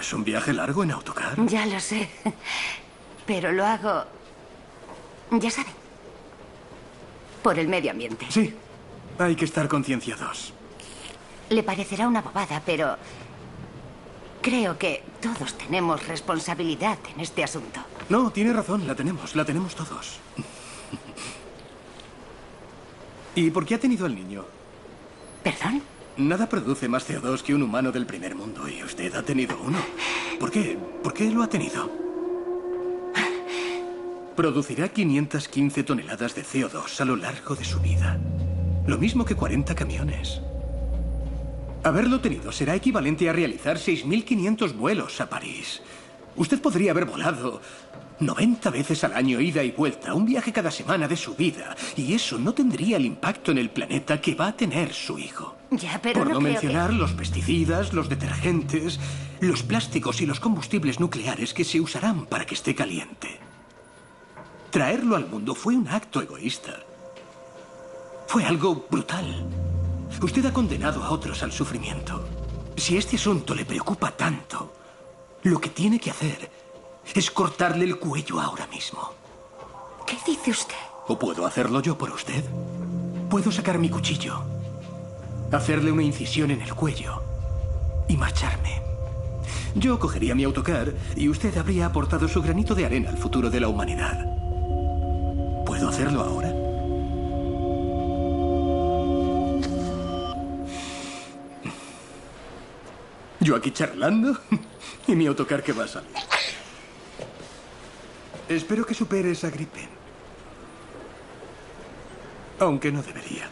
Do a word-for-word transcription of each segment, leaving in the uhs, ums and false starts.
es un viaje largo en autocar. Ya lo sé. Pero lo hago... ya saben. Por el medio ambiente. Sí, hay que estar concienciados. Le parecerá una bobada, pero... creo que todos tenemos responsabilidad en este asunto. No, tiene razón, la tenemos, la tenemos todos. ¿Y por qué ha tenido al niño? ¿Perdón? Nada produce más C O dos que un humano del primer mundo y usted ha tenido uno. ¿Por qué? ¿Por qué lo ha tenido? Producirá quinientas quince toneladas de C O dos a lo largo de su vida. Lo mismo que cuarenta camiones. Haberlo tenido será equivalente a realizar seis mil quinientos vuelos a París. Usted podría haber volado noventa veces al año, ida y vuelta, un viaje cada semana de su vida, y eso no tendría el impacto en el planeta que va a tener su hijo. Ya, pero Por no no creo mencionar que... los pesticidas, los detergentes, los plásticos y los combustibles nucleares que se usarán para que esté caliente. Traerlo al mundo fue un acto egoísta. Fue algo brutal. Usted ha condenado a otros al sufrimiento. Si este asunto le preocupa tanto, lo que tiene que hacer es cortarle el cuello ahora mismo. ¿Qué dice usted? ¿O puedo hacerlo yo por usted? Puedo sacar mi cuchillo, hacerle una incisión en el cuello y marcharme. Yo cogería mi autocar y usted habría aportado su granito de arena al futuro de la humanidad. ¿Puedo hacerlo ahora? Yo aquí charlando y mi autocar que va a salir. Espero que supere esa gripe. Aunque no debería.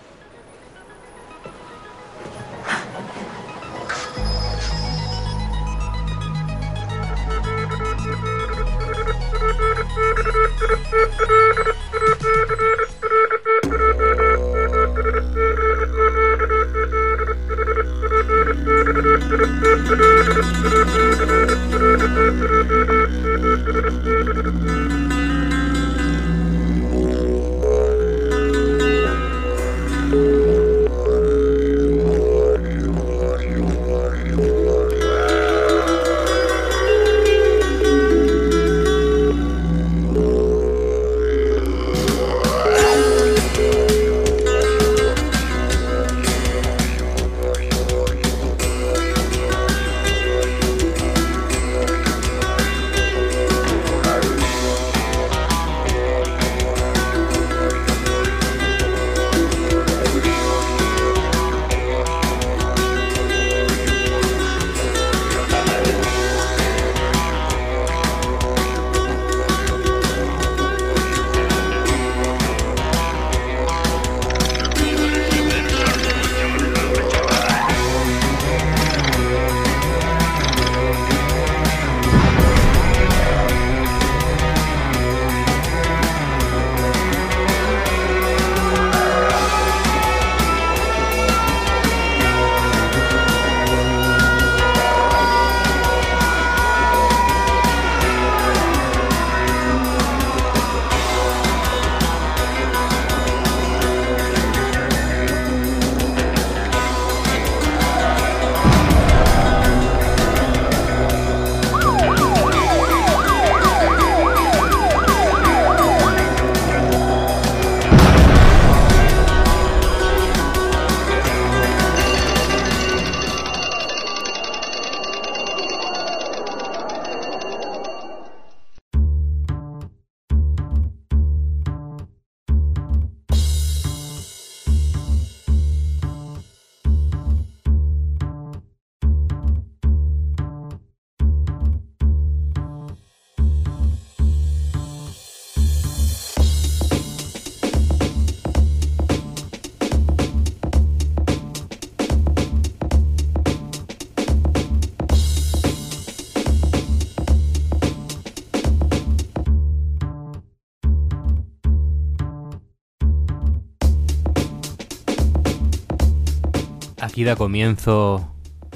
Aquí da comienzo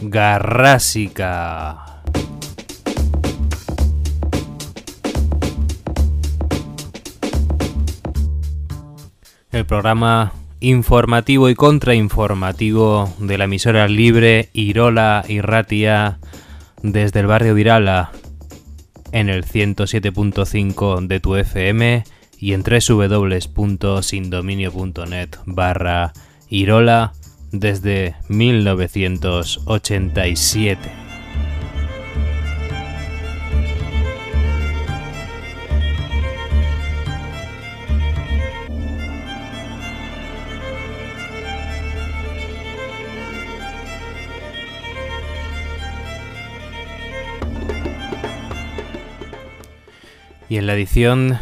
Garrásica. El programa informativo y contrainformativo de la emisora libre Irola Irratia desde el barrio de Irala en el ciento siete punto cinco de tu F M y en doble u doble u doble u punto sindominio punto net barra Irola desde mil novecientos ochenta y siete. Y en la edición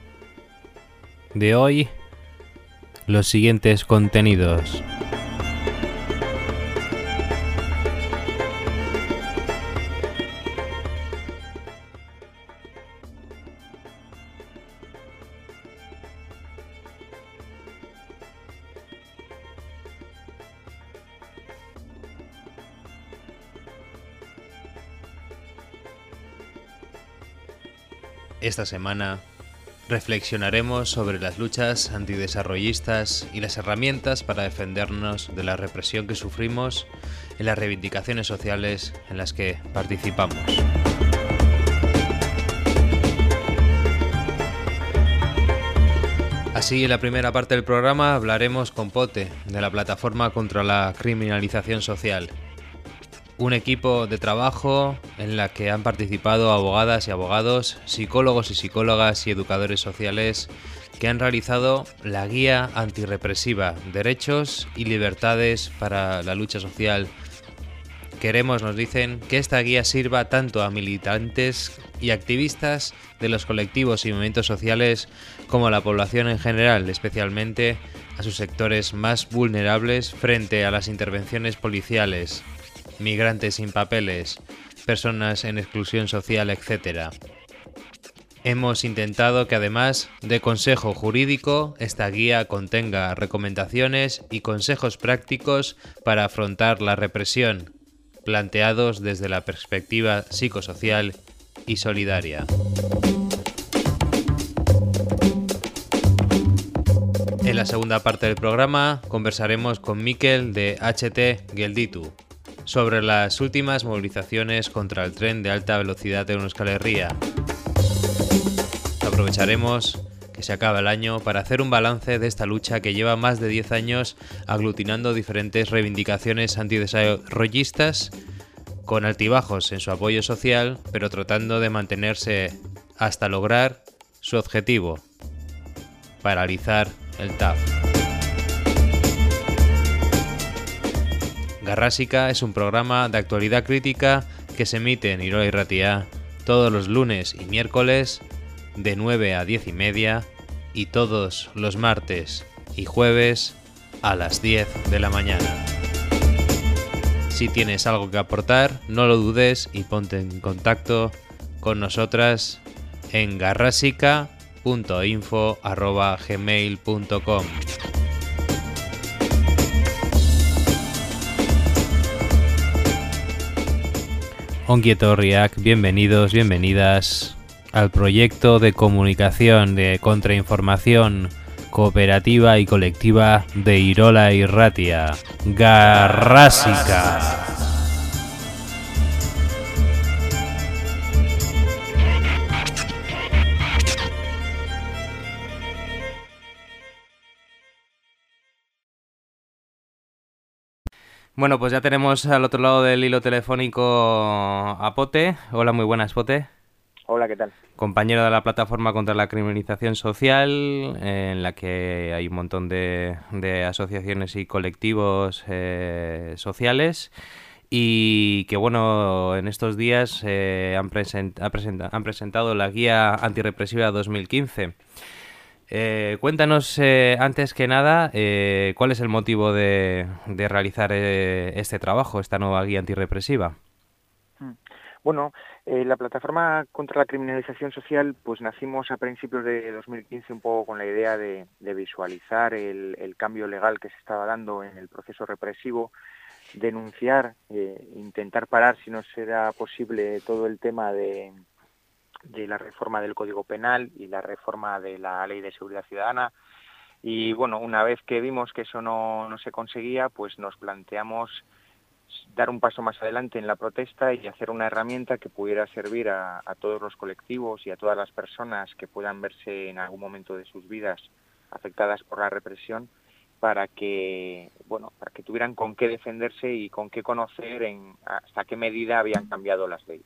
de hoy, los siguientes contenidos. Esta semana reflexionaremos sobre las luchas antidesarrollistas y las herramientas para defendernos de la represión que sufrimos en las reivindicaciones sociales en las que participamos. Así, en la primera parte del programa hablaremos con Pote, de la Plataforma contra la Criminalización Social. Un equipo de trabajo en la que han participado abogadas y abogados, psicólogos y psicólogas y educadores sociales que han realizado la guía antirrepresiva, derechos y libertades para la lucha social. Queremos, nos dicen, que esta guía sirva tanto a militantes y activistas de los colectivos y movimientos sociales como a la población en general, especialmente a sus sectores más vulnerables frente a las intervenciones policiales, migrantes sin papeles, personas en exclusión social, etcétera. Hemos intentado que además de consejo jurídico, esta guía contenga recomendaciones y consejos prácticos para afrontar la represión, planteados desde la perspectiva psicosocial y solidaria. En la segunda parte del programa conversaremos con Mikel de H T Gelditu sobre las últimas movilizaciones contra el tren de alta velocidad de Euskal Herria. Aprovecharemos que se acaba el año para hacer un balance de esta lucha que lleva más de diez años aglutinando diferentes reivindicaciones antidesarrollistas con altibajos en su apoyo social, pero tratando de mantenerse hasta lograr su objetivo: paralizar el T A F. Garrásica es un programa de actualidad crítica que se emite en Irola Irratia todos los lunes y miércoles de nueve a diez y media y todos los martes y jueves a las diez de la mañana. Si tienes algo que aportar, no lo dudes y ponte en contacto con nosotras en garrásica punto info arroba gmail punto com. Ongi etorriak, bienvenidos, bienvenidas al proyecto de comunicación, de contrainformación cooperativa y colectiva de Irola Irratia, Garrásica. Bueno, pues ya tenemos al otro lado del hilo telefónico a Pote. Hola, muy buenas, Pote. Hola, ¿qué tal? Compañero de la Plataforma contra la Criminalización Social, en la que hay un montón de, de asociaciones y colectivos eh, sociales, y que, bueno, en estos días eh, han, present, ha presenta, han presentado la Guía Antirrepresiva dos mil quince. Eh, cuéntanos, eh, antes que nada, eh, ¿cuál es el motivo de, de realizar eh, este trabajo, esta nueva guía antirrepresiva? Bueno, eh, la Plataforma contra la Criminalización Social, pues nacimos a principios de dos mil quince un poco con la idea de, de visualizar el, el cambio legal que se estaba dando en el proceso represivo, denunciar, eh, intentar parar, si no será posible, todo el tema de... de la reforma del Código Penal y la reforma de la Ley de Seguridad Ciudadana. Y bueno, una vez que vimos que eso no, no se conseguía, pues nos planteamos dar un paso más adelante en la protesta y hacer una herramienta que pudiera servir a, a todos los colectivos y a todas las personas que puedan verse en algún momento de sus vidas afectadas por la represión, para que, bueno, para que tuvieran con qué defenderse y con qué conocer en hasta qué medida habían cambiado las leyes.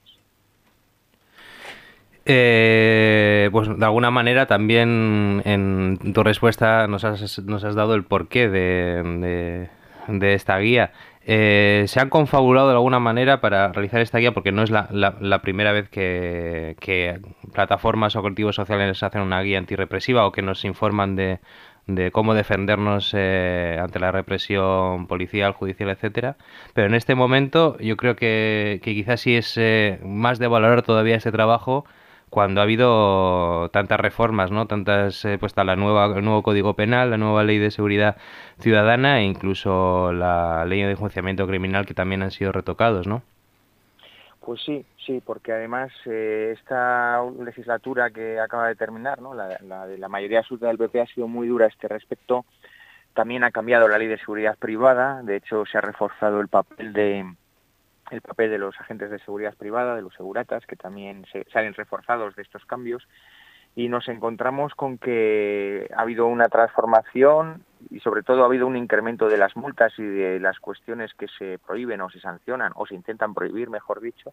Eh, pues de alguna manera también en tu respuesta nos has, nos has dado el porqué de, de, de esta guía. Eh, ¿Se han confabulado de alguna manera para realizar esta guía? Porque no es la, la, la primera vez que, que plataformas o colectivos sociales hacen una guía antirrepresiva o que nos informan de, de cómo defendernos eh, ante la represión policial, judicial, etcétera. Pero en este momento yo creo que, que quizás sí es eh, más de valorar todavía este trabajo cuando ha habido tantas reformas, ¿no? Tantas, eh, pues está la nueva, el nuevo Código Penal, la nueva Ley de Seguridad Ciudadana e incluso la Ley de Enjuiciamiento Criminal, que también han sido retocados, ¿no? Pues sí, sí, porque además eh, esta legislatura que acaba de terminar, ¿no? La, la de la mayoría absoluta del P P ha sido muy dura a este respecto. También ha cambiado la Ley de Seguridad Privada. De hecho, se ha reforzado el papel de el papel de los agentes de seguridad privada, de los seguratas, que también se, salen reforzados de estos cambios, y nos encontramos con que ha habido una transformación y sobre todo ha habido un incremento de las multas y de las cuestiones que se prohíben o se sancionan o se intentan prohibir, mejor dicho,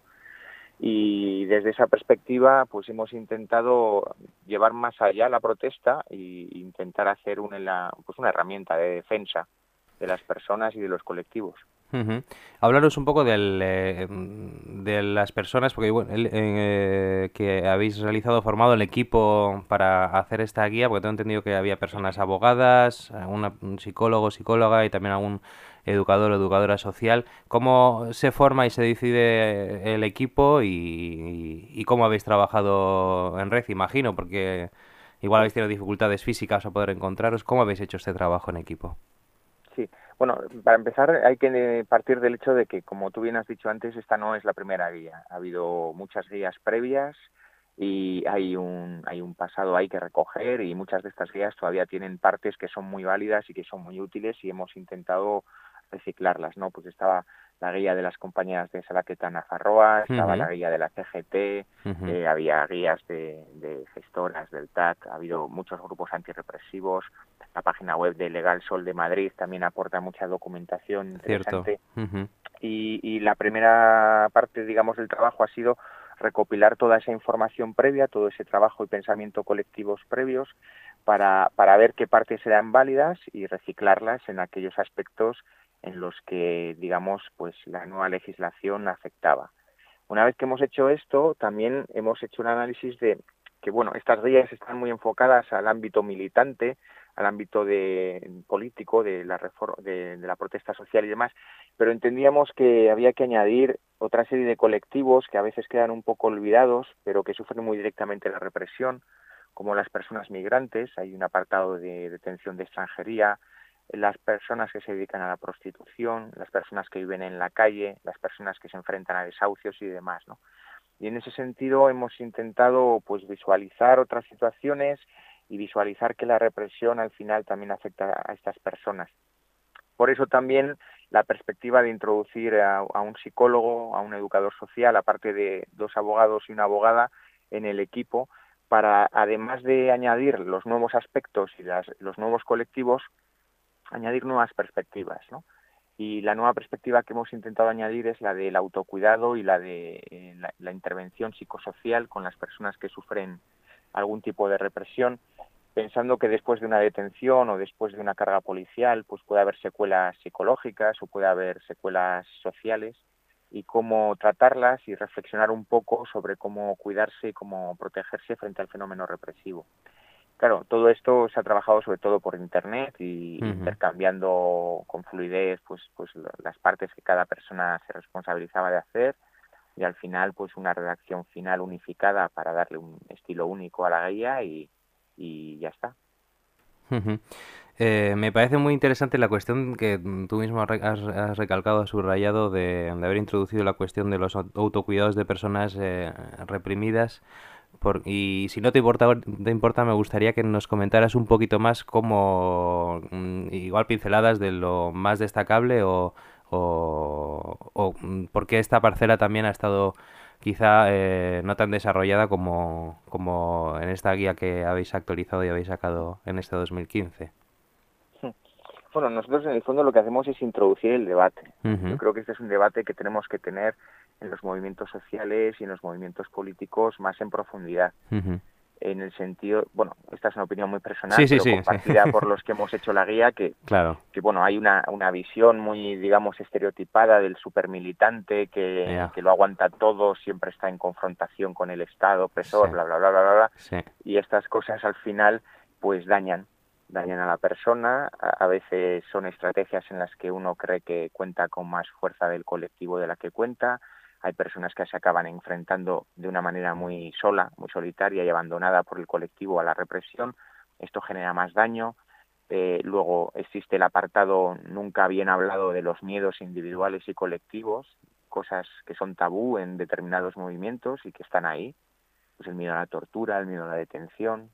y desde esa perspectiva pues hemos intentado llevar más allá la protesta e intentar hacer una, pues una herramienta de defensa de las personas y de los colectivos. Uh-huh. Hablaros un poco del, eh, de las personas, porque bueno, el, eh, que habéis realizado, formado el equipo para hacer esta guía, porque tengo entendido que había personas abogadas, una, un psicólogo, psicóloga y también algún educador o educadora social. ¿Cómo se forma y se decide el equipo y, y, y cómo habéis trabajado en red? Imagino, porque igual habéis tenido dificultades físicas a poder encontraros. ¿Cómo habéis hecho este trabajo en equipo? Sí, bueno, para empezar hay que partir del hecho de que, como tú bien has dicho antes, esta no es la primera guía. Ha habido muchas guías previas y hay un hay un pasado ahí que recoger y muchas de estas guías todavía tienen partes que son muy válidas y que son muy útiles y hemos intentado reciclarlas, ¿no? Pues estaba la guía de las compañías de Salaqueta Nafarroa, estaba uh-huh. la guía de la C G T, uh-huh. eh, había guías de, de gestoras del T A C, ha habido muchos grupos antirrepresivos, la página web de Legal Sol de Madrid también aporta mucha documentación interesante. Uh-huh. y, y la primera parte, digamos, del trabajo ha sido recopilar toda esa información previa, todo ese trabajo y pensamiento colectivos previos para, para ver qué partes eran válidas y reciclarlas en aquellos aspectos en los que, digamos, pues la nueva legislación afectaba. Una vez que hemos hecho esto, también hemos hecho un análisis de que, bueno, estas guías están muy enfocadas al ámbito militante, al ámbito de político, de la reforma, de, de la protesta social y demás, pero entendíamos que había que añadir otra serie de colectivos que a veces quedan un poco olvidados, pero que sufren muy directamente la represión, como las personas migrantes. Hay un apartado de detención de extranjería, las personas que se dedican a la prostitución, las personas que viven en la calle, las personas que se enfrentan a desahucios y demás, ¿no? Y en ese sentido hemos intentado pues visualizar otras situaciones y visualizar que la represión al final también afecta a estas personas. Por eso también la perspectiva de introducir a, a un psicólogo, a un educador social, aparte de dos abogados y una abogada en el equipo, para además de añadir los nuevos aspectos y las, los nuevos colectivos, añadir nuevas perspectivas, ¿no? Y la nueva perspectiva que hemos intentado añadir es la del autocuidado y la de eh, la, la intervención psicosocial con las personas que sufren algún tipo de represión, pensando que después de una detención o después de una carga policial pues puede haber secuelas psicológicas o puede haber secuelas sociales y cómo tratarlas y reflexionar un poco sobre cómo cuidarse y cómo protegerse frente al fenómeno represivo. Claro, todo esto se ha trabajado sobre todo por internet y uh-huh. intercambiando con fluidez pues pues las partes que cada persona se responsabilizaba de hacer y al final pues una redacción final unificada para darle un estilo único a la guía y, y ya está. Uh-huh. Eh, me parece muy interesante la cuestión que tú mismo has, has recalcado, has subrayado de, de haber introducido la cuestión de los autocuidados de personas eh, reprimidas. Por, y si no te importa, te importa, me gustaría que nos comentaras un poquito más cómo, igual pinceladas de lo más destacable o, o, o por qué esta parcela también ha estado quizá eh, no tan desarrollada como, como en esta guía que habéis actualizado y habéis sacado en este dos mil quince. Bueno, nosotros en el fondo lo que hacemos es introducir el debate. Uh-huh. Yo creo que este es un debate que tenemos que tener en los movimientos sociales y en los movimientos políticos más en profundidad. Uh-huh. En el sentido, bueno, esta es una opinión muy personal, sí, sí, pero sí, compartida sí. por los que hemos hecho la guía, que, claro. que bueno, hay una, una visión muy, digamos, estereotipada del supermilitante que, yeah. que lo aguanta todo, siempre está en confrontación con el Estado, opresor, sí. bla, bla, bla, bla, bla, sí. y estas cosas al final, pues dañan, dañan a la persona. A, a veces son estrategias en las que uno cree que cuenta con más fuerza del colectivo de la que cuenta. Hay personas que se acaban enfrentando de una manera muy sola, muy solitaria y abandonada por el colectivo a la represión. Esto genera más daño. Eh, luego existe el apartado nunca bien hablado de los miedos individuales y colectivos, cosas que son tabú en determinados movimientos y que están ahí. Pues el miedo a la tortura, el miedo a la detención.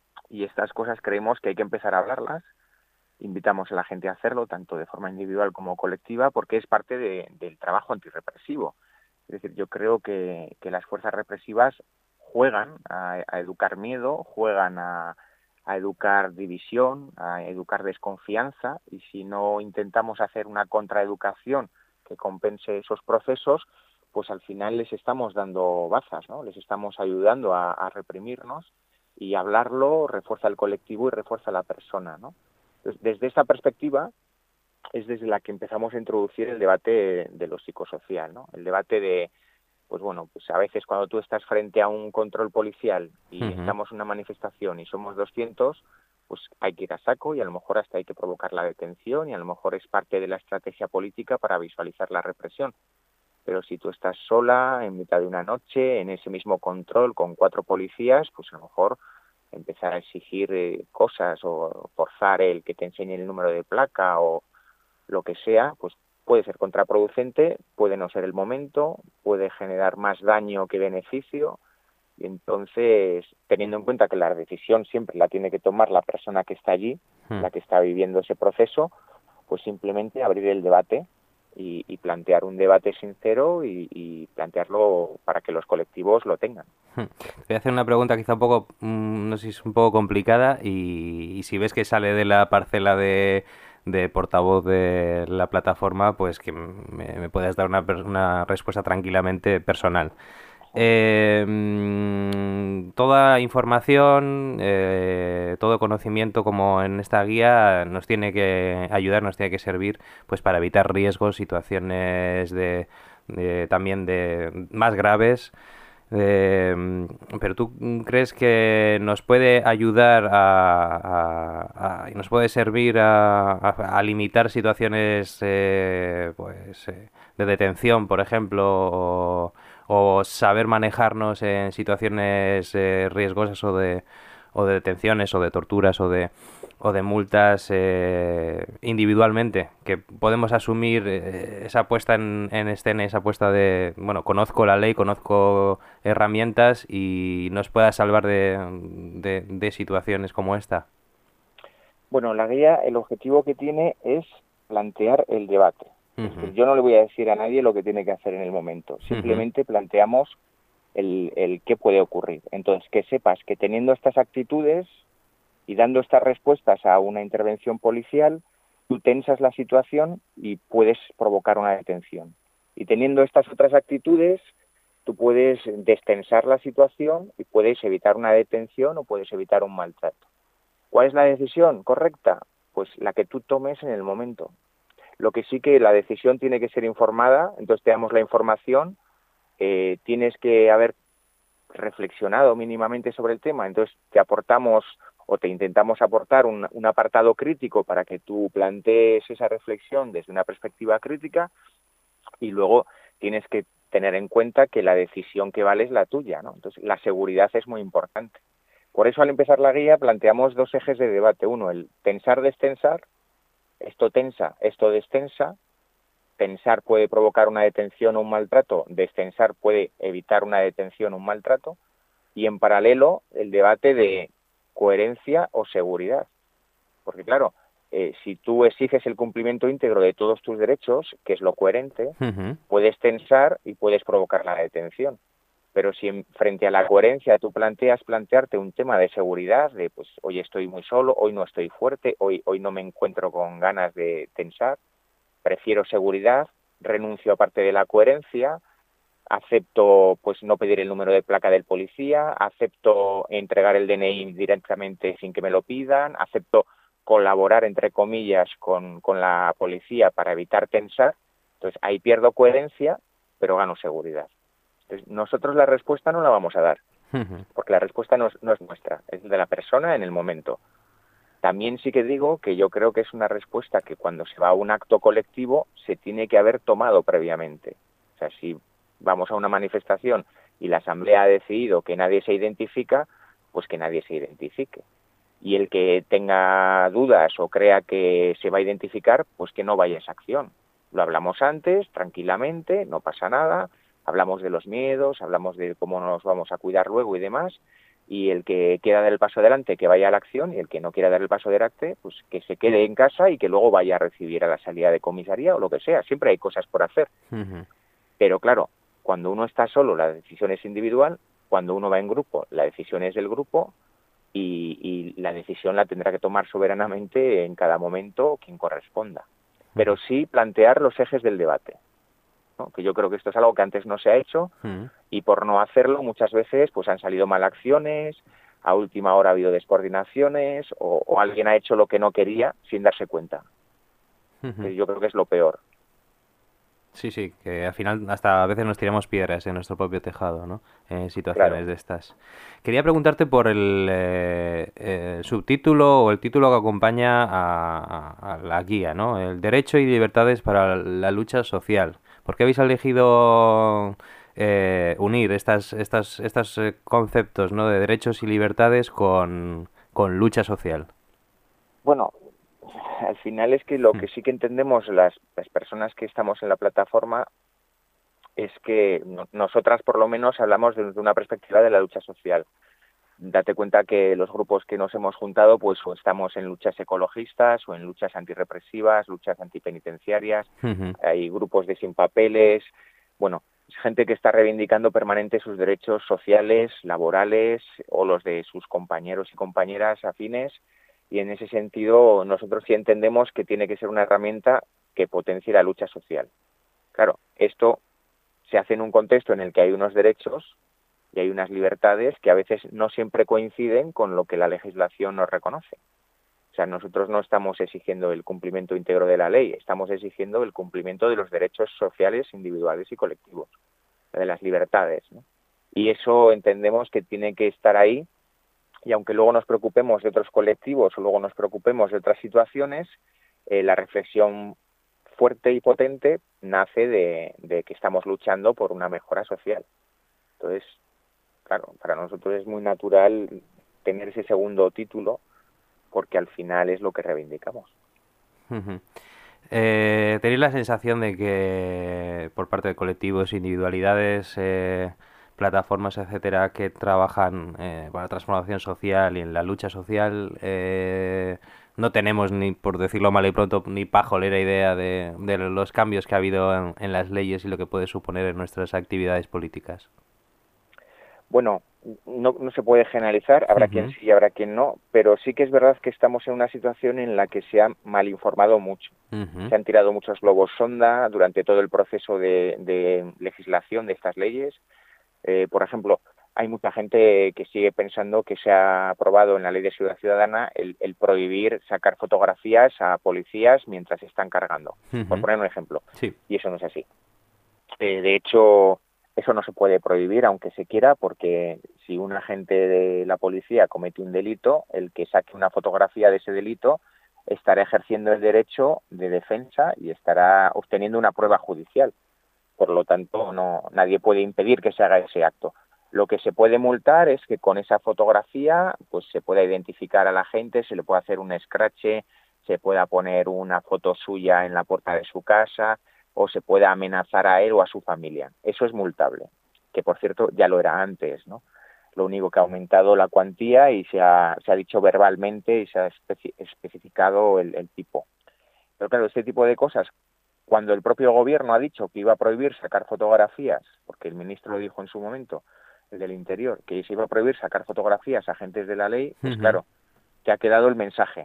Y estas cosas creemos que hay que empezar a hablarlas. Invitamos a la gente a hacerlo, tanto de forma individual como colectiva, porque es parte de, del trabajo antirrepresivo. Es decir, yo creo que, que las fuerzas represivas juegan a, a educar miedo, juegan a, a educar división, a educar desconfianza, y si no intentamos hacer una contraeducación que compense esos procesos, pues al final les estamos dando bazas, ¿no? Les estamos ayudando a, a reprimirnos, y hablarlo refuerza el colectivo y refuerza a la persona, ¿no? Entonces, desde esta perspectiva es desde la que empezamos a introducir el debate de lo psicosocial, ¿no? El debate de, pues bueno, pues a veces cuando tú estás frente a un control policial y uh-huh. estamos en una manifestación y somos doscientos, pues hay que ir a saco y a lo mejor hasta hay que provocar la detención y a lo mejor es parte de la estrategia política para visualizar la represión. Pero si tú estás sola, en mitad de una noche, en ese mismo control con cuatro policías, pues a lo mejor empezar a exigir eh, cosas o forzar el que te enseñe el número de placa o lo que sea, pues puede ser contraproducente, puede no ser el momento, puede generar más daño que beneficio, y entonces, teniendo en cuenta que la decisión siempre la tiene que tomar la persona que está allí, hmm. la que está viviendo ese proceso, pues simplemente abrir el debate y, y plantear un debate sincero y, y plantearlo para que los colectivos lo tengan. Te voy a hacer una pregunta quizá un poco, no sé si es un poco complicada, y, y si ves que sale de la parcela de... de portavoz de la plataforma, pues que me, me puedas dar una, una respuesta tranquilamente personal. Eh, toda información, eh, todo conocimiento como en esta guía nos tiene que ayudar, nos tiene que servir pues para evitar riesgos, situaciones de, de también de más graves. Eh, pero ¿tú crees que nos puede ayudar a, a, a nos puede servir a, a, a limitar situaciones eh, pues eh, de detención, por ejemplo, o, o saber manejarnos en situaciones eh, riesgosas o de o de detenciones o de torturas o de o de multas eh, individualmente, que podemos asumir eh, esa puesta en, en escena, esa puesta de, bueno, conozco la ley, conozco herramientas y nos pueda salvar de, de, de situaciones como esta? Bueno, la guía, el objetivo que tiene es plantear el debate. Uh-huh. Es decir, yo no le voy a decir a nadie lo que tiene que hacer en el momento, simplemente uh-huh. planteamos el, el qué puede ocurrir. Entonces, que sepas que teniendo estas actitudes y dando estas respuestas a una intervención policial, tú tensas la situación y puedes provocar una detención. Y teniendo estas otras actitudes, tú puedes destensar la situación y puedes evitar una detención o puedes evitar un maltrato. ¿Cuál es la decisión correcta? Pues la que tú tomes en el momento. Lo que sí que la decisión tiene que ser informada, entonces te damos la información, eh, tienes que haber reflexionado mínimamente sobre el tema, entonces te aportamos o te intentamos aportar un, un apartado crítico para que tú plantees esa reflexión desde una perspectiva crítica, y luego tienes que tener en cuenta que la decisión que vale es la tuya, ¿no? Entonces la seguridad es muy importante. Por eso al empezar la guía planteamos dos ejes de debate. Uno, el tensar-destensar. Esto tensa, esto destensa. Tensar puede provocar una detención o un maltrato, destensar puede evitar una detención o un maltrato. Y en paralelo el debate de coherencia o seguridad. Porque claro, eh, si tú exiges el cumplimiento íntegro de todos tus derechos, que es lo coherente, Ujú. puedes tensar y puedes provocar la detención. Pero si en, frente a la coherencia tú planteas plantearte un tema de seguridad, de pues hoy estoy muy solo, hoy no estoy fuerte, hoy, hoy no me encuentro con ganas de tensar, prefiero seguridad, renuncio a parte de la coherencia, acepto pues no pedir el número de placa del policía, acepto entregar el D N I directamente sin que me lo pidan, acepto colaborar entre comillas con, con la policía para evitar tensar, entonces ahí pierdo coherencia, pero gano seguridad. Entonces, nosotros la respuesta no la vamos a dar, Ujú. porque la respuesta no es, no es nuestra, es de la persona en el momento. También sí que digo que yo creo que es una respuesta que cuando se va a un acto colectivo se tiene que haber tomado previamente. O sea, si vamos a una manifestación y la asamblea ha decidido que nadie se identifica, pues que nadie se identifique. Y el que tenga dudas o crea que se va a identificar, pues que no vaya a esa acción. Lo hablamos antes, tranquilamente, no pasa nada, hablamos de los miedos, hablamos de cómo nos vamos a cuidar luego y demás, y el que quiera dar el paso adelante, que vaya a la acción, y el que no quiera dar el paso adelante, pues que se quede en casa y que luego vaya a recibir a la salida de comisaría o lo que sea. Siempre hay cosas por hacer. Ujú. Pero claro, cuando uno está solo, la decisión es individual, cuando uno va en grupo, la decisión es del grupo, y, y la decisión la tendrá que tomar soberanamente en cada momento quien corresponda. Pero sí plantear los ejes del debate, ¿no? Que yo creo que esto es algo que antes no se ha hecho, Ujú. y por no hacerlo muchas veces pues han salido mal acciones, a última hora ha habido descoordinaciones, o, o alguien ha hecho lo que no quería sin darse cuenta. Ujú. Que yo creo que es lo peor. Sí, sí, que al final hasta a veces nos tiramos piedras en nuestro propio tejado, ¿no? En situaciones Claro. de estas. Quería preguntarte por el eh, eh, subtítulo o el título que acompaña a, a- a la guía, ¿no? El Derecho y Libertades para la Lucha Social. ¿Por qué habéis elegido eh, unir estas, estas, estos eh, conceptos, ¿no? De derechos y libertades con, con lucha social? Bueno, al final es que lo Mm. que sí que entendemos las, las personas que estamos en la plataforma es que no- nosotras por lo menos hablamos desde una perspectiva de la lucha social. Date cuenta que los grupos que nos hemos juntado pues o estamos en luchas ecologistas o en luchas antirrepresivas, luchas antipenitenciarias, Ujú. hay grupos de sin papeles, bueno, es gente que está reivindicando permanente sus derechos sociales, laborales o los de sus compañeros y compañeras afines, y en ese sentido nosotros sí entendemos que tiene que ser una herramienta que potencie la lucha social. Claro, esto se hace en un contexto en el que hay unos derechos y hay unas libertades que a veces no siempre coinciden con lo que la legislación nos reconoce. O sea, nosotros no estamos exigiendo el cumplimiento íntegro de la ley, estamos exigiendo el cumplimiento de los derechos sociales individuales y colectivos, de las libertades, ¿no? Y eso entendemos que tiene que estar ahí, y aunque luego nos preocupemos de otros colectivos o luego nos preocupemos de otras situaciones, eh, la reflexión fuerte y potente nace de, de que estamos luchando por una mejora social. Entonces, claro, para nosotros es muy natural tener ese segundo título porque al final es lo que reivindicamos. Ujú. Eh, ¿tenéis la sensación de que por parte de colectivos, individualidades, eh, plataformas, etcétera, que trabajan eh, para la transformación social y en la lucha social, eh, no tenemos ni, por decirlo mal y pronto, ni pajolera idea de, de los cambios que ha habido en, en las leyes y lo que puede suponer en nuestras actividades políticas? Bueno, no, no se puede generalizar, habrá quien Ujú. sí y habrá quien no, pero sí que es verdad que estamos en una situación en la que se ha malinformado mucho. Ujú. Se han tirado muchos globos sonda durante todo el proceso de, de legislación de estas leyes. Eh, por ejemplo, hay mucha gente que sigue pensando que se ha aprobado en la Ley de Seguridad Ciudadana el, el prohibir sacar fotografías a policías mientras están cargando, por Ujú. poner un ejemplo. Sí. Y eso no es así. Eh, de hecho, eso no se puede prohibir, aunque se quiera, porque si un agente de la policía comete un delito, el que saque una fotografía de ese delito estará ejerciendo el derecho de defensa y estará obteniendo una prueba judicial. Por lo tanto, no, nadie puede impedir que se haga ese acto. Lo que se puede multar es que con esa fotografía pues se pueda identificar a la gente, se le puede hacer un escrache, se pueda poner una foto suya en la puerta de su casa o se pueda amenazar a él o a su familia. Eso es multable, que por cierto ya lo era antes, ¿no? lo único que ha aumentado la cuantía y se ha, se ha dicho verbalmente y se ha especi especificado el, el tipo. Pero claro, este tipo de cosas, cuando el propio gobierno ha dicho que iba a prohibir sacar fotografías, porque el ministro lo dijo en su momento, el del Interior, que se iba a prohibir sacar fotografías a agentes de la ley, pues uh-huh. claro, te ha quedado el mensaje.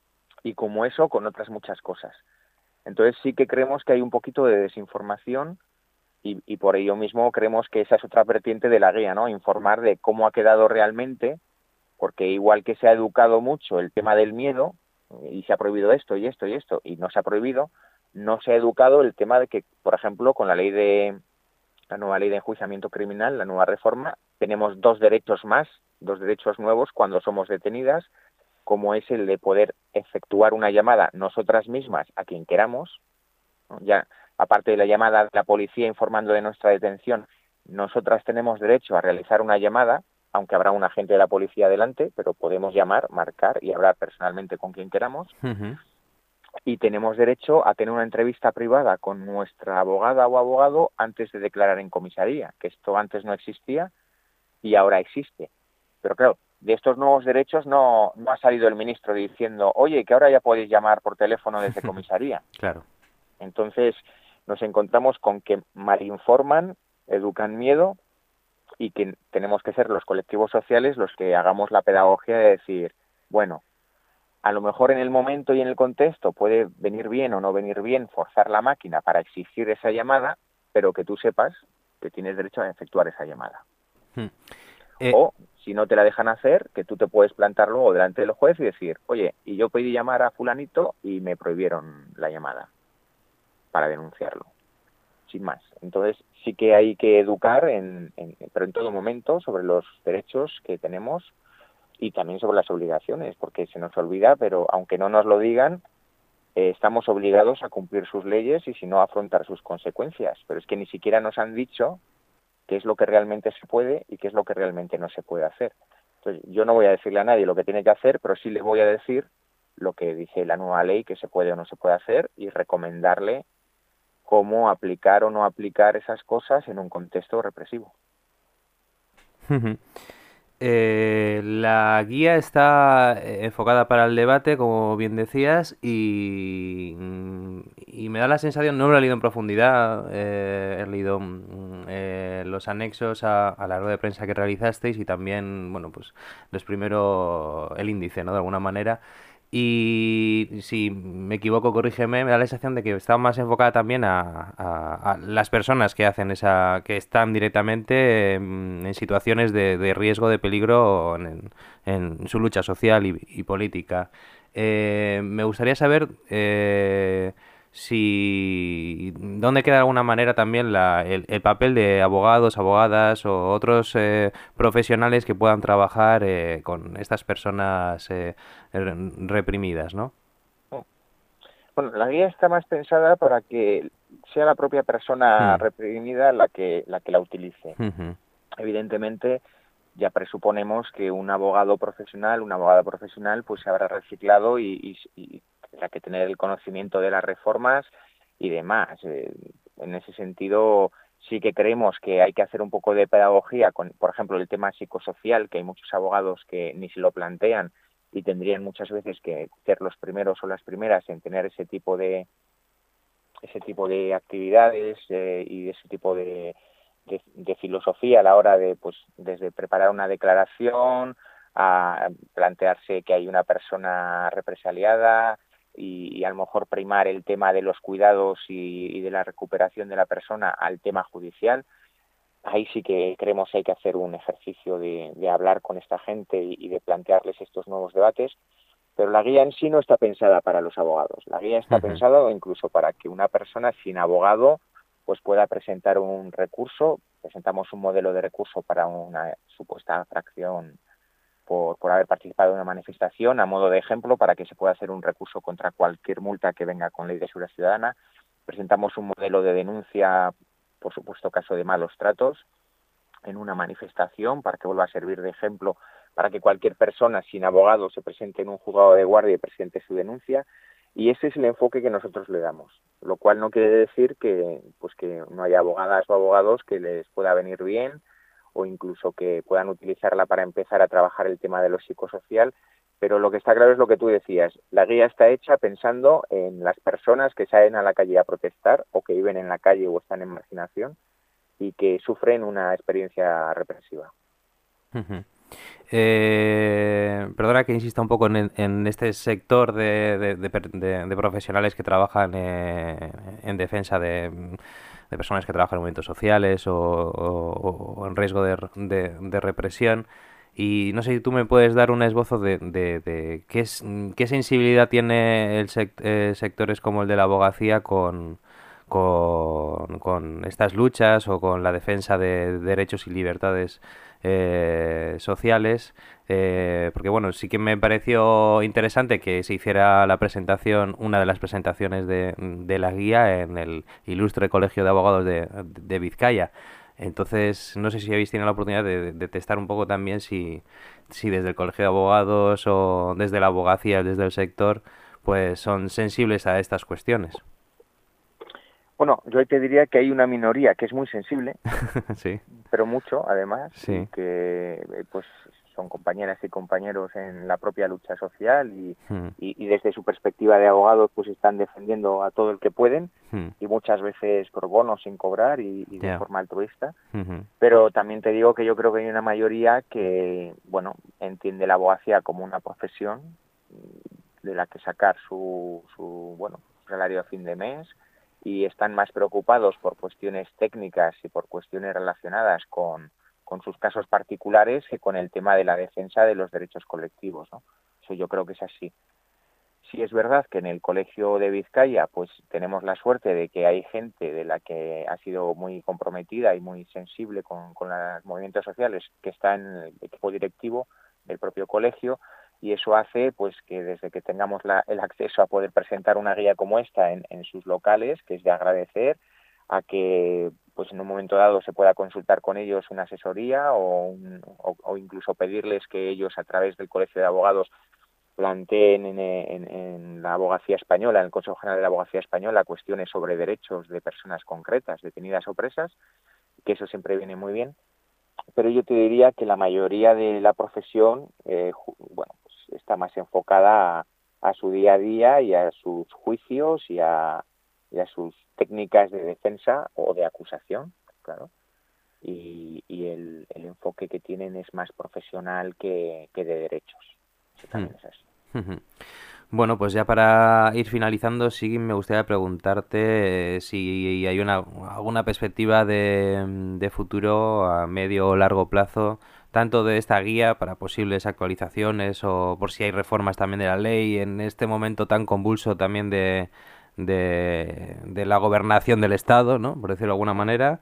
Y como eso, con otras muchas cosas. Entonces sí que creemos que hay un poquito de desinformación y, y por ello mismo creemos que esa es otra vertiente de la guía, ¿no? Informar de cómo ha quedado realmente, porque igual que se ha educado mucho el tema del miedo, y se ha prohibido esto y esto y esto, y no se ha prohibido, no se ha educado el tema de que, por ejemplo, con la ley de la nueva ley de enjuiciamiento criminal, la nueva reforma, tenemos dos derechos más, dos derechos nuevos cuando somos detenidas, como es el de poder efectuar una llamada nosotras mismas a quien queramos, ¿no? Ya aparte de la llamada de la policía informando de nuestra detención, nosotras tenemos derecho a realizar una llamada, aunque habrá un agente de la policía delante, pero podemos llamar, marcar y hablar personalmente con quien queramos. Uh-huh. Y tenemos derecho a tener una entrevista privada con nuestra abogada o abogado antes de declarar en comisaría, que esto antes no existía y ahora existe. Pero claro, de estos nuevos derechos no, no ha salido el ministro diciendo, oye, que ahora ya podéis llamar por teléfono desde comisaría. Claro. Entonces nos encontramos con que malinforman, educan miedo y que tenemos que ser los colectivos sociales los que hagamos la pedagogía de decir, bueno, a lo mejor en el momento y en el contexto puede venir bien o no venir bien forzar la máquina para exigir esa llamada, pero que tú sepas que tienes derecho a efectuar esa llamada. Hmm. Eh... O, si no te la dejan hacer, que tú te puedes plantar luego delante del juez y decir, oye, y yo pedí llamar a fulanito y me prohibieron la llamada para denunciarlo. Sin más. Entonces sí que hay que educar, en, en, pero en todo momento, sobre los derechos que tenemos y también sobre las obligaciones, porque se nos olvida, pero aunque no nos lo digan, eh, estamos obligados a cumplir sus leyes y si no, a afrontar sus consecuencias. Pero es que ni siquiera nos han dicho qué es lo que realmente se puede y qué es lo que realmente no se puede hacer. Entonces yo no voy a decirle a nadie lo que tiene que hacer, pero sí le voy a decir lo que dice la nueva ley, que se puede o no se puede hacer, y recomendarle cómo aplicar o no aplicar esas cosas en un contexto represivo. Eh, la guía está enfocada para el debate, como bien decías, y, y me da la sensación, no lo he leído en profundidad, eh, he leído eh, los anexos a, a la rueda de prensa que realizasteis y también, bueno, pues los primero el índice, ¿no? De alguna manera. Y si me equivoco, corrígeme, me da la sensación de que está más enfocada también a, a, a las personas que hacen esa, que están directamente en, en situaciones de, de riesgo, de peligro en, en su lucha social y, y política. Eh, me gustaría saber eh, si dónde queda de alguna manera también la, el, el papel de abogados, abogadas o otros eh, profesionales que puedan trabajar eh, con estas personas eh, reprimidas, ¿no? Bueno, la guía está más pensada para que sea la propia persona hmm. reprimida la que la que la utilice. Uh-huh. Evidentemente, ya presuponemos que un abogado profesional, una abogada profesional, pues se habrá reciclado y, y, y tendrá que tener el conocimiento de las reformas y demás. Eh, en ese sentido, sí que creemos que hay que hacer un poco de pedagogía con, por ejemplo, el tema psicosocial, que hay muchos abogados que ni se lo plantean y tendrían muchas veces que ser los primeros o las primeras en tener ese tipo de ese tipo de actividades eh, y ese tipo de, de, de filosofía a la hora de, pues, desde preparar una declaración a plantearse que hay una persona represaliada y, y a lo mejor primar el tema de los cuidados y, y de la recuperación de la persona al tema judicial. Ahí sí que creemos que hay que hacer un ejercicio de, de hablar con esta gente y, y de plantearles estos nuevos debates, pero la guía en sí no está pensada para los abogados. La guía está uh-huh. pensada incluso para que una persona sin abogado pues pueda presentar un recurso. Presentamos un modelo de recurso para una supuesta infracción por, por haber participado en una manifestación, a modo de ejemplo, para que se pueda hacer un recurso contra cualquier multa que venga con ley de seguridad ciudadana. Presentamos un modelo de denuncia, por supuesto, caso de malos tratos, en una manifestación, para que vuelva a servir de ejemplo, para que cualquier persona sin abogado se presente en un juzgado de guardia y presente su denuncia, y ese es el enfoque que nosotros le damos, lo cual no quiere decir que, pues, que no haya abogadas o abogados que les pueda venir bien o incluso que puedan utilizarla para empezar a trabajar el tema de lo psicosocial. Pero lo que está claro es lo que tú decías, la guía está hecha pensando en las personas que salen a la calle a protestar o que viven en la calle o están en marginación y que sufren una experiencia represiva. Uh-huh. Eh, perdona que insista un poco en, en este sector de, de, de, de, de profesionales que trabajan eh, en defensa de, de personas que trabajan en movimientos sociales o, o, o en riesgo de, de, de represión. Y no sé si tú me puedes dar un esbozo de, de, de qué, es, qué sensibilidad tiene el sect eh, sectores como el de la abogacía con, con, con estas luchas o con la defensa de derechos y libertades eh, sociales, eh, porque bueno, sí que me pareció interesante que se hiciera la presentación, una de las presentaciones de, de la guía en el Ilustre Colegio de Abogados de, de Vizcaya. Entonces, no sé si habéis tenido la oportunidad de, de testar un poco también si, si desde el Colegio de Abogados o desde la abogacía, desde el sector, pues son sensibles a estas cuestiones. Bueno, yo te diría que hay una minoría que es muy sensible, sí. pero mucho, además, sí. y que pues son compañeras y compañeros en la propia lucha social y, hmm. y, y desde su perspectiva de abogados pues están defendiendo a todo el que pueden hmm. y muchas veces por bonos sin cobrar y, y de yeah. forma altruista. Uh-huh. Pero también te digo que yo creo que hay una mayoría que, bueno, entiende la abogacía como una profesión de la que sacar su, su bueno, salario a fin de mes, y están más preocupados por cuestiones técnicas y por cuestiones relacionadas con, con sus casos particulares que con el tema de la defensa de los derechos colectivos, ¿no? Eso yo creo que es así. Sí es verdad que en el Colegio de Vizcaya pues tenemos la suerte de que hay gente de la que ha sido muy comprometida y muy sensible con, con los movimientos sociales que está en el equipo directivo del propio colegio, y eso hace pues que desde que tengamos la, el acceso a poder presentar una guía como esta en, en sus locales, que es de agradecer, a que pues en un momento dado se pueda consultar con ellos una asesoría o, un, o, o incluso pedirles que ellos a través del Colegio de Abogados planteen en, en, en la abogacía española, en el Consejo General de la Abogacía Española, cuestiones sobre derechos de personas concretas, detenidas o presas, que eso siempre viene muy bien. Pero yo te diría que la mayoría de la profesión, eh, bueno, pues está más enfocada a, a su día a día y a sus juicios y a, y a sus técnicas de defensa o de acusación, claro. Y, y el, el enfoque que tienen es más profesional que, que de derechos. Eso también es así. Uh-huh. Bueno, pues ya para ir finalizando, sí me gustaría preguntarte eh, si hay una alguna perspectiva de, de futuro a medio o largo plazo, tanto de esta guía para posibles actualizaciones o por si hay reformas también de la ley en este momento tan convulso también de, de, de la gobernación del Estado, ¿no? Por decirlo de alguna manera.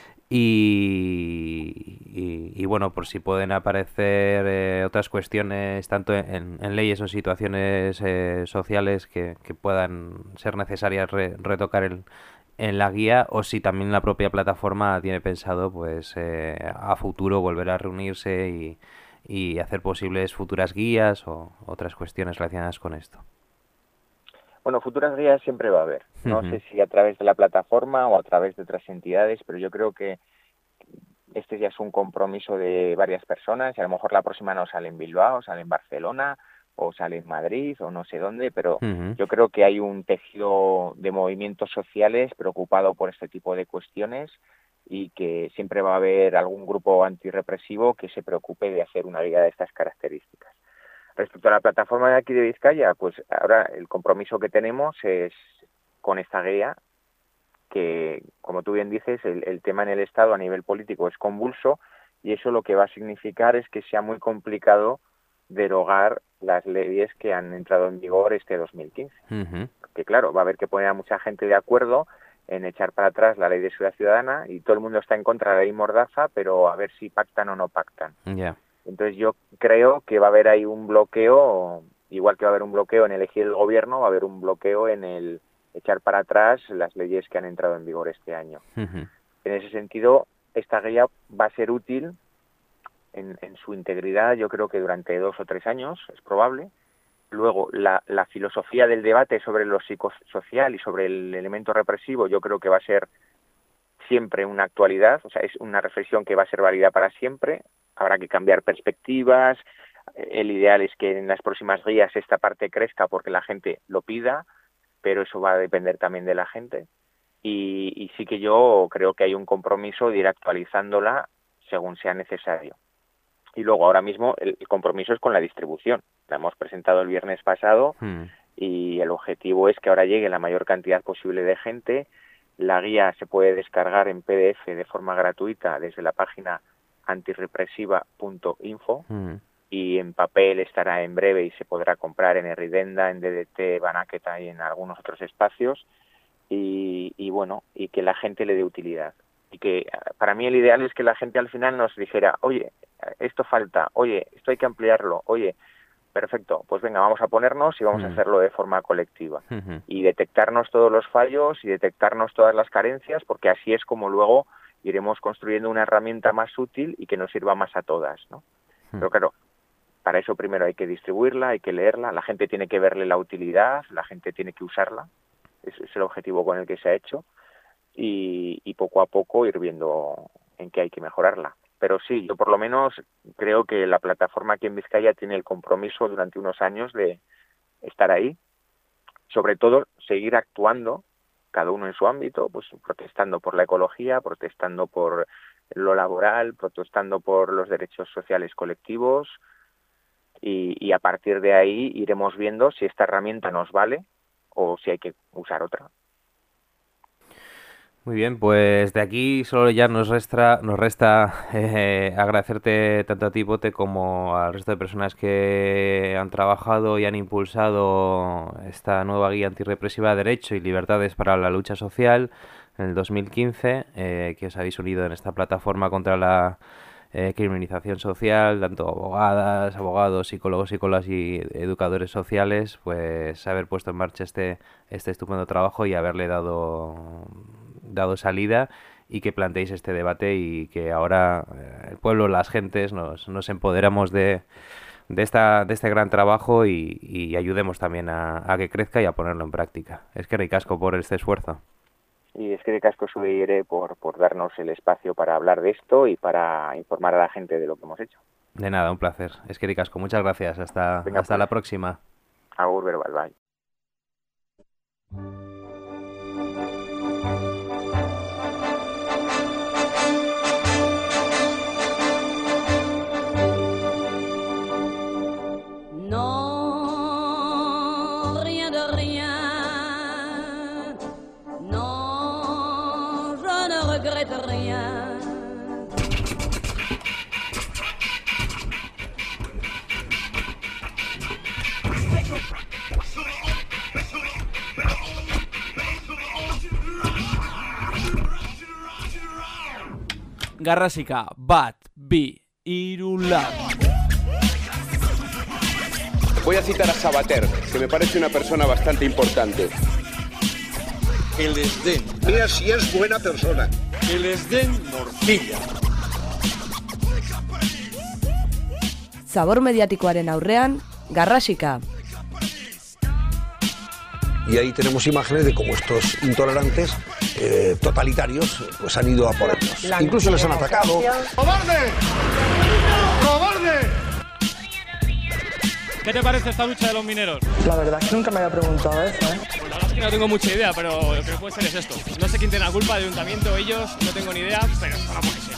Y, y, y bueno, por si pueden aparecer eh, otras cuestiones, tanto en, en leyes o situaciones eh, sociales que, que puedan ser necesarias re, retocar el, en la guía, o si también la propia plataforma tiene pensado pues eh, a futuro volver a reunirse y, y hacer posibles futuras guías o otras cuestiones relacionadas con esto. Bueno, futuras guías siempre va a haber. No uh-huh. sé si a través de la plataforma o a través de otras entidades, pero yo creo que este ya es un compromiso de varias personas y a lo mejor la próxima no sale en Bilbao, sale en Barcelona o sale en Madrid o no sé dónde, pero uh-huh. yo creo que hay un tejido de movimientos sociales preocupado por este tipo de cuestiones y que siempre va a haber algún grupo antirrepresivo que se preocupe de hacer una guía de estas características. Respecto a la plataforma de aquí de Vizcaya, pues ahora el compromiso que tenemos es con esta guía, que como tú bien dices, el, el tema en el Estado a nivel político es convulso y eso lo que va a significar es que sea muy complicado derogar las leyes que han entrado en vigor este dos mil quince. Uh-huh. Porque claro, va a haber que poner a mucha gente de acuerdo en echar para atrás la ley de seguridad ciudadana y todo el mundo está en contra de la ley Mordaza, pero a ver si pactan o no pactan. Yeah. Entonces yo creo que va a haber ahí un bloqueo, igual que va a haber un bloqueo en elegir el gobierno, va a haber un bloqueo en el echar para atrás las leyes que han entrado en vigor este año. Uh-huh. En ese sentido, esta guía va a ser útil en, en su integridad, yo creo que durante dos o tres años, es probable. Luego, la, la filosofía del debate sobre lo psicosocial y sobre el elemento represivo, yo creo que va a ser siempre una actualidad, o sea, es una reflexión que va a ser válida para siempre. Habrá que cambiar perspectivas. El ideal es que en las próximas guías esta parte crezca porque la gente lo pida, pero eso va a depender también de la gente. Y, y sí que yo creo que hay un compromiso de ir actualizándola según sea necesario. Y luego ahora mismo el, el compromiso es con la distribución. La hemos presentado el viernes pasado mm. y el objetivo es que ahora llegue la mayor cantidad posible de gente. La guía se puede descargar en P D F de forma gratuita desde la página antirrepresiva punto info mm. y en papel estará en breve y se podrá comprar en Herridenda, en D D T, Banaqueta y en algunos otros espacios. Y, y bueno, y que la gente le dé utilidad. Y que para mí el ideal es que la gente al final nos dijera, oye, esto falta, oye, esto hay que ampliarlo, oye, perfecto, pues venga, vamos a ponernos y vamos mm. a hacerlo de forma colectiva. Uh-huh. Y detectarnos todos los fallos y detectarnos todas las carencias, porque así es como luego iremos construyendo una herramienta más útil y que nos sirva más a todas, ¿no? Uh-huh. Pero claro, para eso primero hay que distribuirla, hay que leerla, la gente tiene que verle la utilidad, la gente tiene que usarla. Ese es el objetivo con el que se ha hecho y, y poco a poco ir viendo en qué hay que mejorarla. Pero sí, yo por lo menos creo que la plataforma aquí en Vizcaya tiene el compromiso durante unos años de estar ahí, sobre todo seguir actuando, cada uno en su ámbito, pues protestando por la ecología, protestando por lo laboral, protestando por los derechos sociales colectivos y, y a partir de ahí iremos viendo si esta herramienta nos vale o si hay que usar otra. Muy bien, pues de aquí solo ya nos resta, nos resta eh, agradecerte tanto a ti, Pote, como al resto de personas que han trabajado y han impulsado esta nueva guía antirrepresiva de Derecho y Libertades para la Lucha Social en el dos mil quince, eh, que os habéis unido en esta plataforma contra la eh, criminalización social, tanto abogadas, abogados, psicólogos, psicólogas y educadores sociales, pues haber puesto en marcha este, este estupendo trabajo y haberle dado... dado salida y que planteéis este debate y que ahora eh, el pueblo, las gentes nos, nos empoderamos de, de esta de este gran trabajo y, y ayudemos también a, a que crezca y a ponerlo en práctica. Es que ricasco por este esfuerzo. Y es que ricasco subiré por, por darnos el espacio para hablar de esto y para informar a la gente de lo que hemos hecho. De nada, un placer. Es que ricasco, muchas gracias. Hasta, Venga, hasta pues. la próxima. Agur verbal, bye. Garrasika, bat, bi, hiru, lau. Voy a citar a Sabater, que me parece una persona bastante importante. Que les den. Mira si es buena persona. Que les den morcilla. Zabor mediatikoaren aurrean, Garrasika. Y ahí tenemos imágenes de cómo estos intolerantes eh, totalitarios pues han ido a por ellos. La Incluso les han atacado. ¡Cobarde! ¡Cobarde! ¿Qué te parece esta lucha de los mineros? La verdad es que nunca me había preguntado eso, ¿eh? Pues la verdad es que no tengo mucha idea, pero lo que puede ser es esto. No sé quién tiene la culpa, el ayuntamiento o ellos, no tengo ni idea, pero esto no puede ser.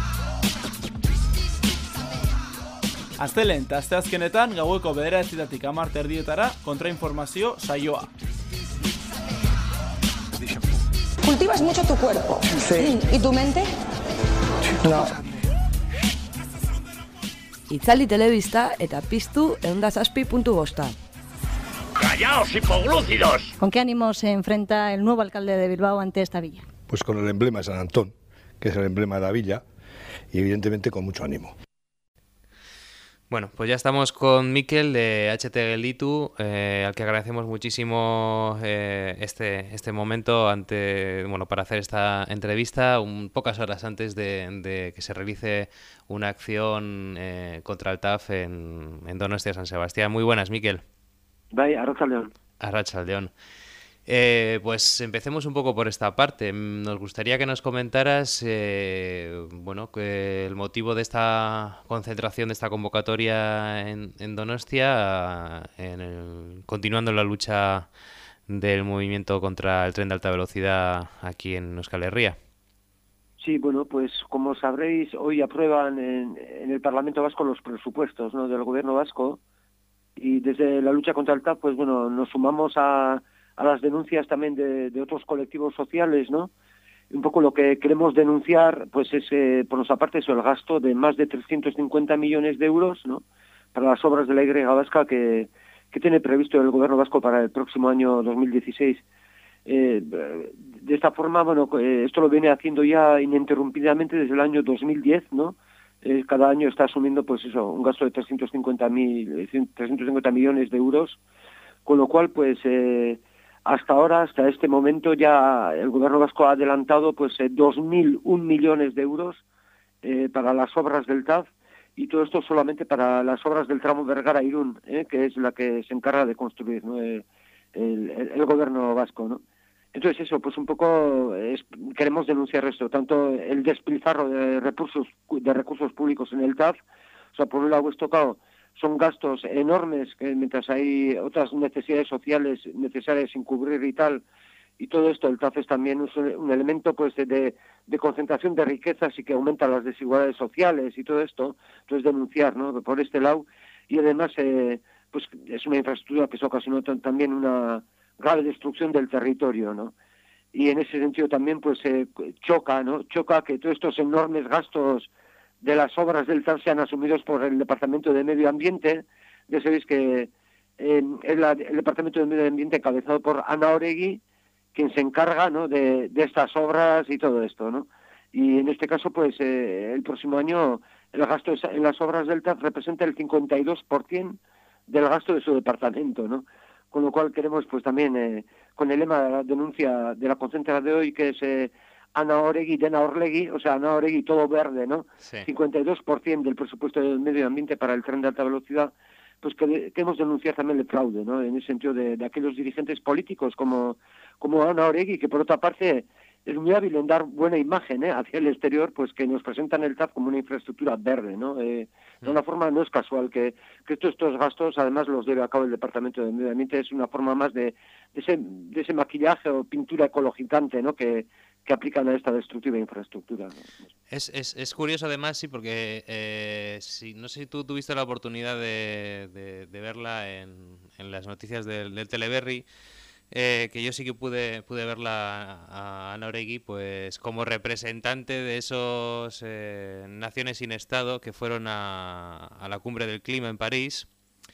Astelehen eta asteazkenetan gaueko bederatzietatik hamar terdietara kontrainformazio saioa. Cultivas mucho tu cuerpo. Sí. ¿Y tu mente? No. Itzali telebista eta piztu ehun eta zazpi puntu bosta. ¡Callaos, hipoglúcidos! ¿Con qué ánimo se enfrenta el nuevo alcalde de Bilbao ante esta villa? Pues con el emblema de San Antón, que es el emblema de la villa, y evidentemente con mucho ánimo. Bueno, pues ya estamos con Mikel de H T Gelditu, eh, al que agradecemos muchísimo eh, este, este momento ante, bueno, para hacer esta entrevista, un, pocas horas antes de, de que se realice una acción eh, contra el T A F en, en Donostia San Sebastián. Muy buenas, Mikel. Bai, arratsaldeon. Arratsaldeon. Eh, pues empecemos un poco por esta parte. Nos gustaría que nos comentaras, eh, bueno, que el motivo de esta concentración, de esta convocatoria en, en Donostia, en el, continuando la lucha del movimiento contra el tren de alta velocidad aquí en Euskal Herria. Sí, bueno, pues como sabréis, hoy aprueban en, en el Parlamento Vasco los presupuestos, ¿no?, del Gobierno vasco, y desde la lucha contra el T A V, pues bueno, nos sumamos a a las denuncias también de, de otros colectivos sociales, ¿no? Un poco lo que queremos denunciar, pues es, eh, por nuestra parte, eso, el gasto de más de trescientos cincuenta millones de euros, ¿no?, para las obras de la Y vasca que, que tiene previsto el Gobierno vasco para el próximo año dos mil dieciséis. Eh, de esta forma, bueno, eh, esto lo viene haciendo ya ininterrumpidamente desde el año dos mil diez, ¿no? Eh, cada año está asumiendo, pues eso, un gasto de trescientos cincuenta millones de euros, con lo cual, pues... Eh, Hasta ahora, hasta este momento, ya el Gobierno vasco ha adelantado pues eh, dos mil un millones de euros eh, para las obras del T A V, y todo esto solamente para las obras del tramo Bergara-Irún, eh, que es la que se encarga de construir, ¿no?, el, el, el Gobierno vasco, ¿no? Entonces eso, pues un poco es, queremos denunciar esto, tanto el despilfarro de recursos de recursos públicos en el T A V, o sea, por un lado esto, claro, son gastos enormes, que mientras hay otras necesidades sociales necesarias sin cubrir y tal, y todo esto, el T A V es también un, un elemento pues de, de concentración de riquezas y que aumenta las desigualdades sociales y todo esto, entonces denunciar, ¿no?, por este lado, y además eh, pues es una infraestructura que eso ocasionó también una grave destrucción del territorio, ¿no? Y en ese sentido también pues eh, choca, ¿no?, choca que todos estos enormes gastos de las obras del T A V sean asumidos por el Departamento de Medio Ambiente. Ya sabéis que eh, es la, el Departamento de Medio Ambiente encabezado por Ana Oregui, quien se encarga, ¿no?, de, de estas obras y todo esto, ¿no? Y en este caso, pues eh, el próximo año el gasto en las obras del T A V representa el cincuenta y dos por ciento del gasto de su departamento, ¿no? Con lo cual queremos, pues también, eh, con el lema de la denuncia de la concentración de hoy, que es... Eh, Ana Oregui, Dena Orlegui, o sea, Ana Oregui, todo verde, ¿no? Sí. cincuenta y dos por ciento del presupuesto del medio ambiente para el tren de alta velocidad, pues que queremos denunciar también el fraude, ¿no?, en el sentido de, de aquellos dirigentes políticos como, como Ana Oregui, que por otra parte es muy hábil en dar buena imagen, ¿eh?, hacia el exterior, pues que nos presentan el T A V como una infraestructura verde, ¿no? Eh, de una forma no es casual que, que todos estos gastos, además, los lleve a cabo el Departamento de Medio Ambiente, es una forma más de, de, ese, de ese maquillaje o pintura ecologizante, ¿no?, que que aplican a esta destructiva infraestructura, ¿no? Es, es, es curioso además, sí, porque eh, si, no sé si tú tuviste la oportunidad de, de, de verla en, en las noticias del, del Teleberri, eh, que yo sí que pude pude verla a Ana Oregui, pues como representante de esos eh, naciones sin Estado que fueron a, a la cumbre del clima en París,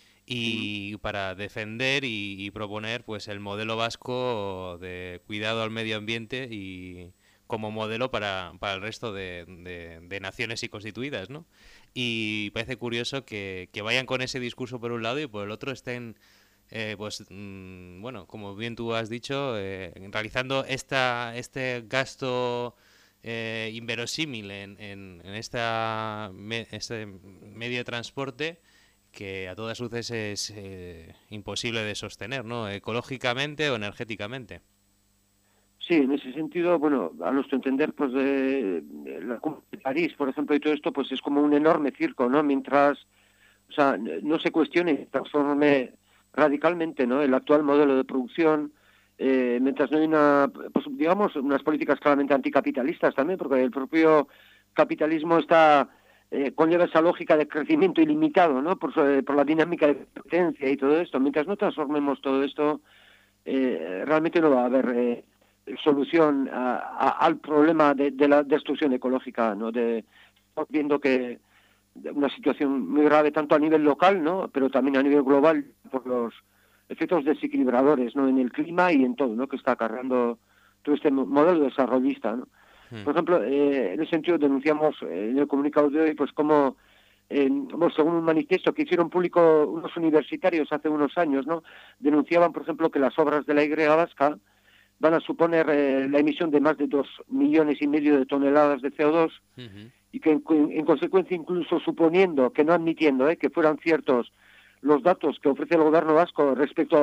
y para defender y, y proponer pues el modelo vasco de cuidado al medio ambiente y como modelo para, para el resto de, de, de naciones y constituidas, ¿no? Y parece curioso que, que vayan con ese discurso por un lado y por el otro estén, eh, pues, mmm, bueno, como bien tú has dicho, eh, realizando esta este gasto eh, inverosímil en, en, en esta me, este medio de transporte, que a todas luces es eh, imposible de sostener, ¿no?, ecológicamente o energéticamente. Sí, en ese sentido, bueno, a nuestro entender, pues de, de la Cumbre de París, por ejemplo, y todo esto, pues es como un enorme circo, ¿no? Mientras, o sea, no se cuestione, transforme radicalmente, ¿no?, el actual modelo de producción, eh, mientras no hay una, pues digamos, unas políticas claramente anticapitalistas también, porque el propio capitalismo está Eh, conlleva esa lógica de crecimiento ilimitado, ¿no?, por, por la dinámica de potencia y todo esto. Mientras no transformemos todo esto, eh, realmente no va a haber eh, solución a, a, al problema de, de la destrucción ecológica, ¿no? De, estamos viendo que una situación muy grave tanto a nivel local, ¿no?, pero también a nivel global por los efectos desequilibradores, ¿no?, en el clima y en todo, ¿no?, que está acarreando todo este modelo desarrollista, ¿no? Por ejemplo, eh, en ese sentido denunciamos eh, en el comunicado de hoy, pues como, eh, bueno, según un manifiesto que hicieron público unos universitarios hace unos años, ¿no?, denunciaban, por ejemplo, que las obras de la Y vasca van a suponer eh, la emisión de más de dos millones y medio de toneladas de C O dos, uh-huh. y que en, en consecuencia, incluso suponiendo, que no admitiendo, eh, que fueran ciertos los datos que ofrece el gobierno vasco respecto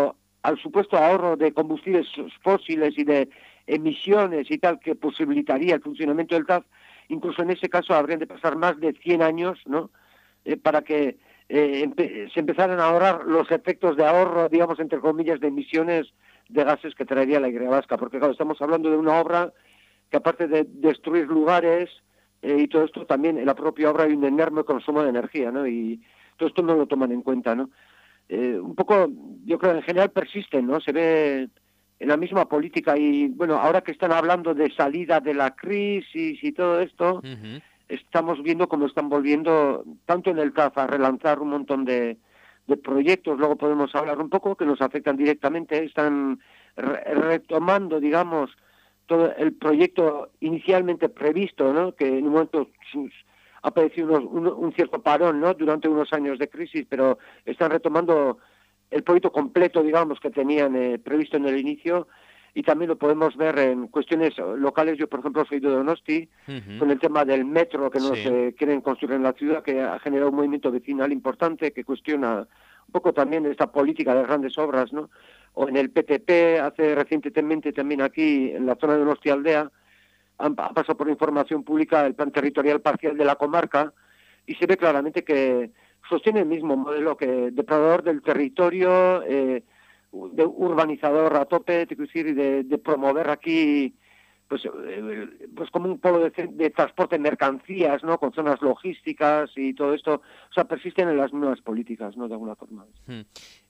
al supuesto ahorro de combustibles fósiles y de emisiones y tal que posibilitaría el funcionamiento del T A F, incluso en ese caso habrían de pasar más de cien años, ¿no? Eh, para que eh, empe se empezaran a ahorrar los efectos de ahorro, digamos, entre comillas, de emisiones de gases que traería la Y vasca, porque claro, estamos hablando de una obra que aparte de destruir lugares eh, y todo esto, también en la propia obra hay un enorme consumo de energía, ¿no? Y todo esto no lo toman en cuenta, ¿no? Eh, un poco, yo creo, en general persisten, ¿no? Se ve en la misma política y, bueno, ahora que están hablando de salida de la crisis y todo esto, uh-huh. estamos viendo cómo están volviendo, tanto en el T A F, a relanzar un montón de, de proyectos, luego podemos hablar un poco, que nos afectan directamente, están re retomando, digamos, todo el proyecto inicialmente previsto, ¿no? Que en un momento ha padecido unos, un, un cierto parón, ¿no? Durante unos años de crisis, pero están retomando el proyecto completo, digamos, que tenían eh, previsto en el inicio, y también lo podemos ver en cuestiones locales. Yo, por ejemplo, soy de Donosti, uh-huh. con el tema del metro que nos sí. eh, quieren construir en la ciudad, que ha generado un movimiento vecinal importante que cuestiona un poco también esta política de grandes obras, ¿no? O en el P T P, hace recientemente también aquí, en la zona de Donosti Aldea, han, ha pasado por información pública el plan territorial parcial de la comarca, y se ve claramente que sostiene el mismo modelo que depredador del territorio, eh, de urbanizador a tope, te quiero decir, de, de promover aquí pues eh, pues como un polo de, de transporte de mercancías, ¿no? Con zonas logísticas y todo esto. O sea, persisten en las nuevas políticas, ¿no? De alguna forma. Hmm.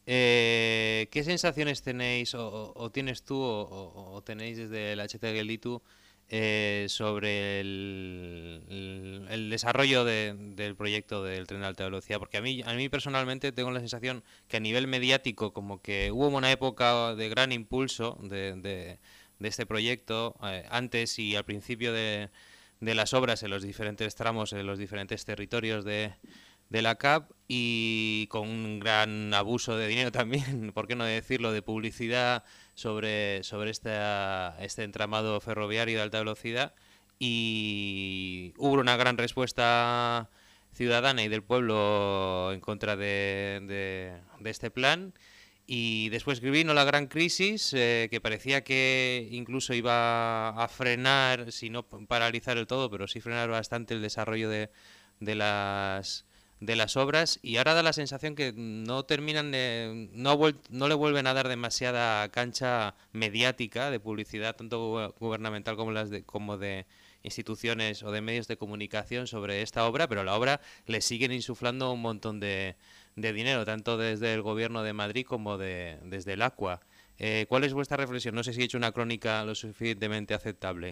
Eh, ¿Qué sensaciones tenéis, o, o tienes tú, o, o tenéis desde el H C Gelditu, Eh, sobre el, el, el desarrollo de, del proyecto del tren de alta velocidad? Porque a mí, a mí personalmente tengo la sensación que a nivel mediático como que hubo una época de gran impulso de, de, de este proyecto eh, antes y al principio de, de las obras en los diferentes tramos, en los diferentes territorios de, de la C A P, y con un gran abuso de dinero también, por qué no decirlo, de publicidad sobre, sobre esta, este entramado ferroviario de alta velocidad, y hubo una gran respuesta ciudadana y del pueblo en contra de, de, de este plan, y después vino la gran crisis eh, que parecía que incluso iba a frenar, si no paralizar el todo, pero sí frenar bastante el desarrollo de, de las... de las obras, y ahora da la sensación que no terminan de, no, no le vuelven a dar demasiada cancha mediática de publicidad, tanto gubernamental como las de, como de instituciones o de medios de comunicación sobre esta obra, pero a la obra le siguen insuflando un montón de, de dinero, tanto desde el gobierno de Madrid como de, desde el Aqua. Eh, ¿Cuál es vuestra reflexión? No sé si he hecho una crónica lo suficientemente aceptable.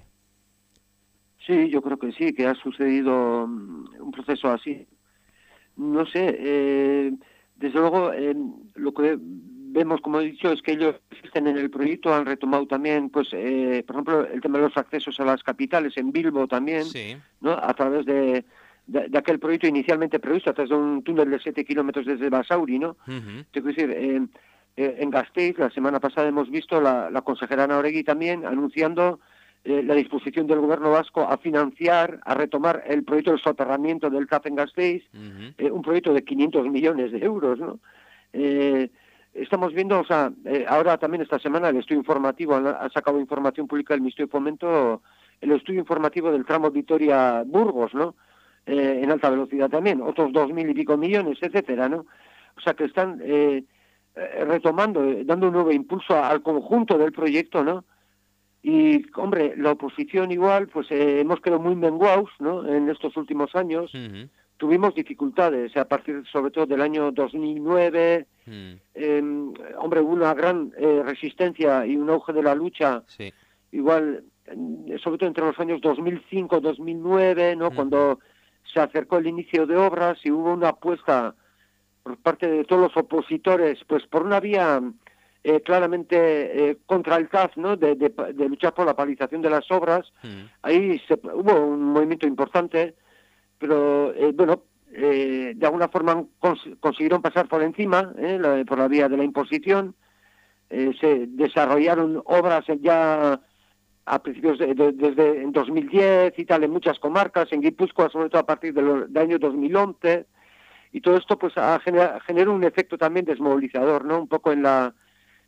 Sí, yo creo que sí, que ha sucedido un proceso así. No sé, eh, desde luego eh, lo que vemos, como he dicho, es que ellos existen en el proyecto, han retomado también, pues, eh, por ejemplo, el tema de los accesos a las capitales, en Bilbo también, sí. ¿no? A través de, de, de aquel proyecto inicialmente previsto, a través de un túnel de siete kilómetros desde Basauri, ¿no? Uh-huh. Te quiero decir, eh, eh, en Gasteiz, la semana pasada hemos visto la, la consejera Ana Oregui también anunciando Eh, la disposición del gobierno vasco a financiar, a retomar el proyecto del soterramiento del C A P en Gasteiz, uh-huh. eh, un proyecto de quinientos millones de euros, ¿no? Eh, estamos viendo, o sea, eh, ahora también esta semana el estudio informativo, ha sacado información pública el Ministerio de Fomento, el estudio informativo del tramo Vitoria-Burgos, ¿no? Eh, en alta velocidad también, otros dos mil y pico millones, etcétera, ¿no? O sea, que están eh, retomando, eh, dando un nuevo impulso al conjunto del proyecto, ¿no? Y, hombre, la oposición igual, pues eh, hemos quedado muy menguados, ¿no? En estos últimos años. Uh-huh. Tuvimos dificultades, a partir sobre todo del año dos mil nueve. Uh-huh. eh, hombre, hubo una gran eh, resistencia y un auge de la lucha. Sí. Igual, eh, sobre todo entre los años dos mil cinco, dos mil nueve, ¿no? Uh-huh. Cuando se acercó el inicio de obras y hubo una apuesta por parte de todos los opositores, pues por una vía... Eh, claramente eh, contra el C A F, ¿no? De, de, de luchar por la paralización de las obras. Mm. Ahí se, hubo un movimiento importante, pero eh, bueno, eh, de alguna forma cons consiguieron pasar por encima, eh, la, por la vía de la imposición. Eh, se desarrollaron obras ya a principios de, de, desde en dos mil diez y tal, en muchas comarcas, en Guipúzcoa, sobre todo a partir del, del año dos mil once, y todo esto pues ha generado, generado un efecto también desmovilizador, ¿no? Un poco en la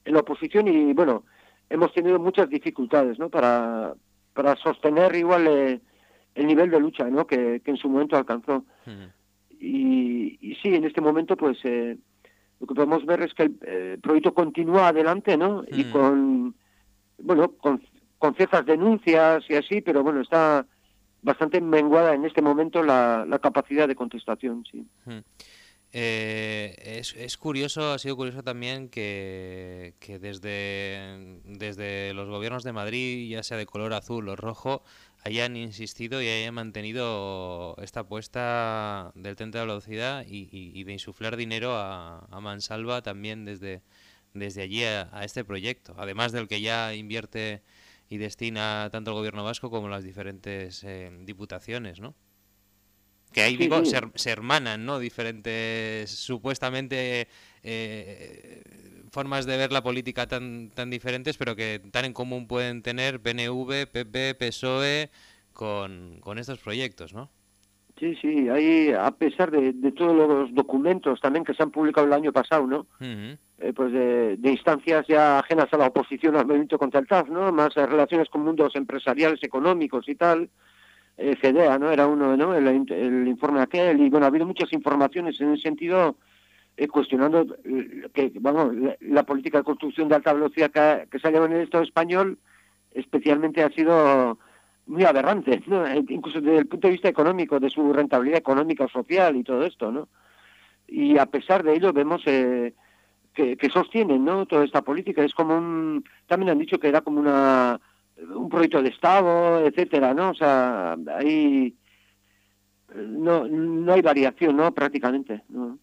en la oposición y, bueno, hemos tenido muchas dificultades, ¿no? Para, para sostener igual eh, el nivel de lucha, ¿no? Que, que en su momento alcanzó. Uh-huh. y, y sí, en este momento, pues, eh, lo que podemos ver es que el eh, proyecto continúa adelante, ¿no? Uh-huh. Y con, bueno, con, con ciertas denuncias y así, pero bueno, está bastante menguada en este momento la, la capacidad de contestación, sí. Uh-huh. Eh, es, es curioso, ha sido curioso también que, que desde, desde los gobiernos de Madrid, ya sea de color azul o rojo, hayan insistido y hayan mantenido esta apuesta del tren de alta velocidad y, y, y de insuflar dinero a, a mansalva también desde, desde allí a, a este proyecto, además del que ya invierte y destina tanto el gobierno vasco como las diferentes eh, diputaciones, ¿no? Que ahí, sí, digo, sí. Se, se hermanan, ¿no? Diferentes, supuestamente, eh, formas de ver la política tan tan diferentes, pero que tan en común pueden tener P N V, P P, P S O E con, con estos proyectos, ¿no? Sí, sí, ahí, a pesar de, de todos los documentos también que se han publicado el año pasado, ¿no? Uh-huh. Eh, pues de, de instancias ya ajenas a la oposición al movimiento contra el T A F, ¿no? Más relaciones con mundos empresariales, económicos y tal. Eh, CEDEA, ¿no? Era uno, ¿no? El, el informe aquel, y bueno, ha habido muchas informaciones en ese sentido eh, cuestionando eh, que, vamos, la, la política de construcción de alta velocidad que, que se ha llevado en el Estado español especialmente ha sido muy aberrante, ¿no? Eh, incluso desde el punto de vista económico, de su rentabilidad económica o social y todo esto, ¿no? Y a pesar de ello vemos eh, que, que sostienen, ¿no? Toda esta política. Es como un... También han dicho que era como una... un proyecto de Estado, etcétera, ¿no? O sea, ahí no no hay variación, ¿no? Prácticamente, ¿no?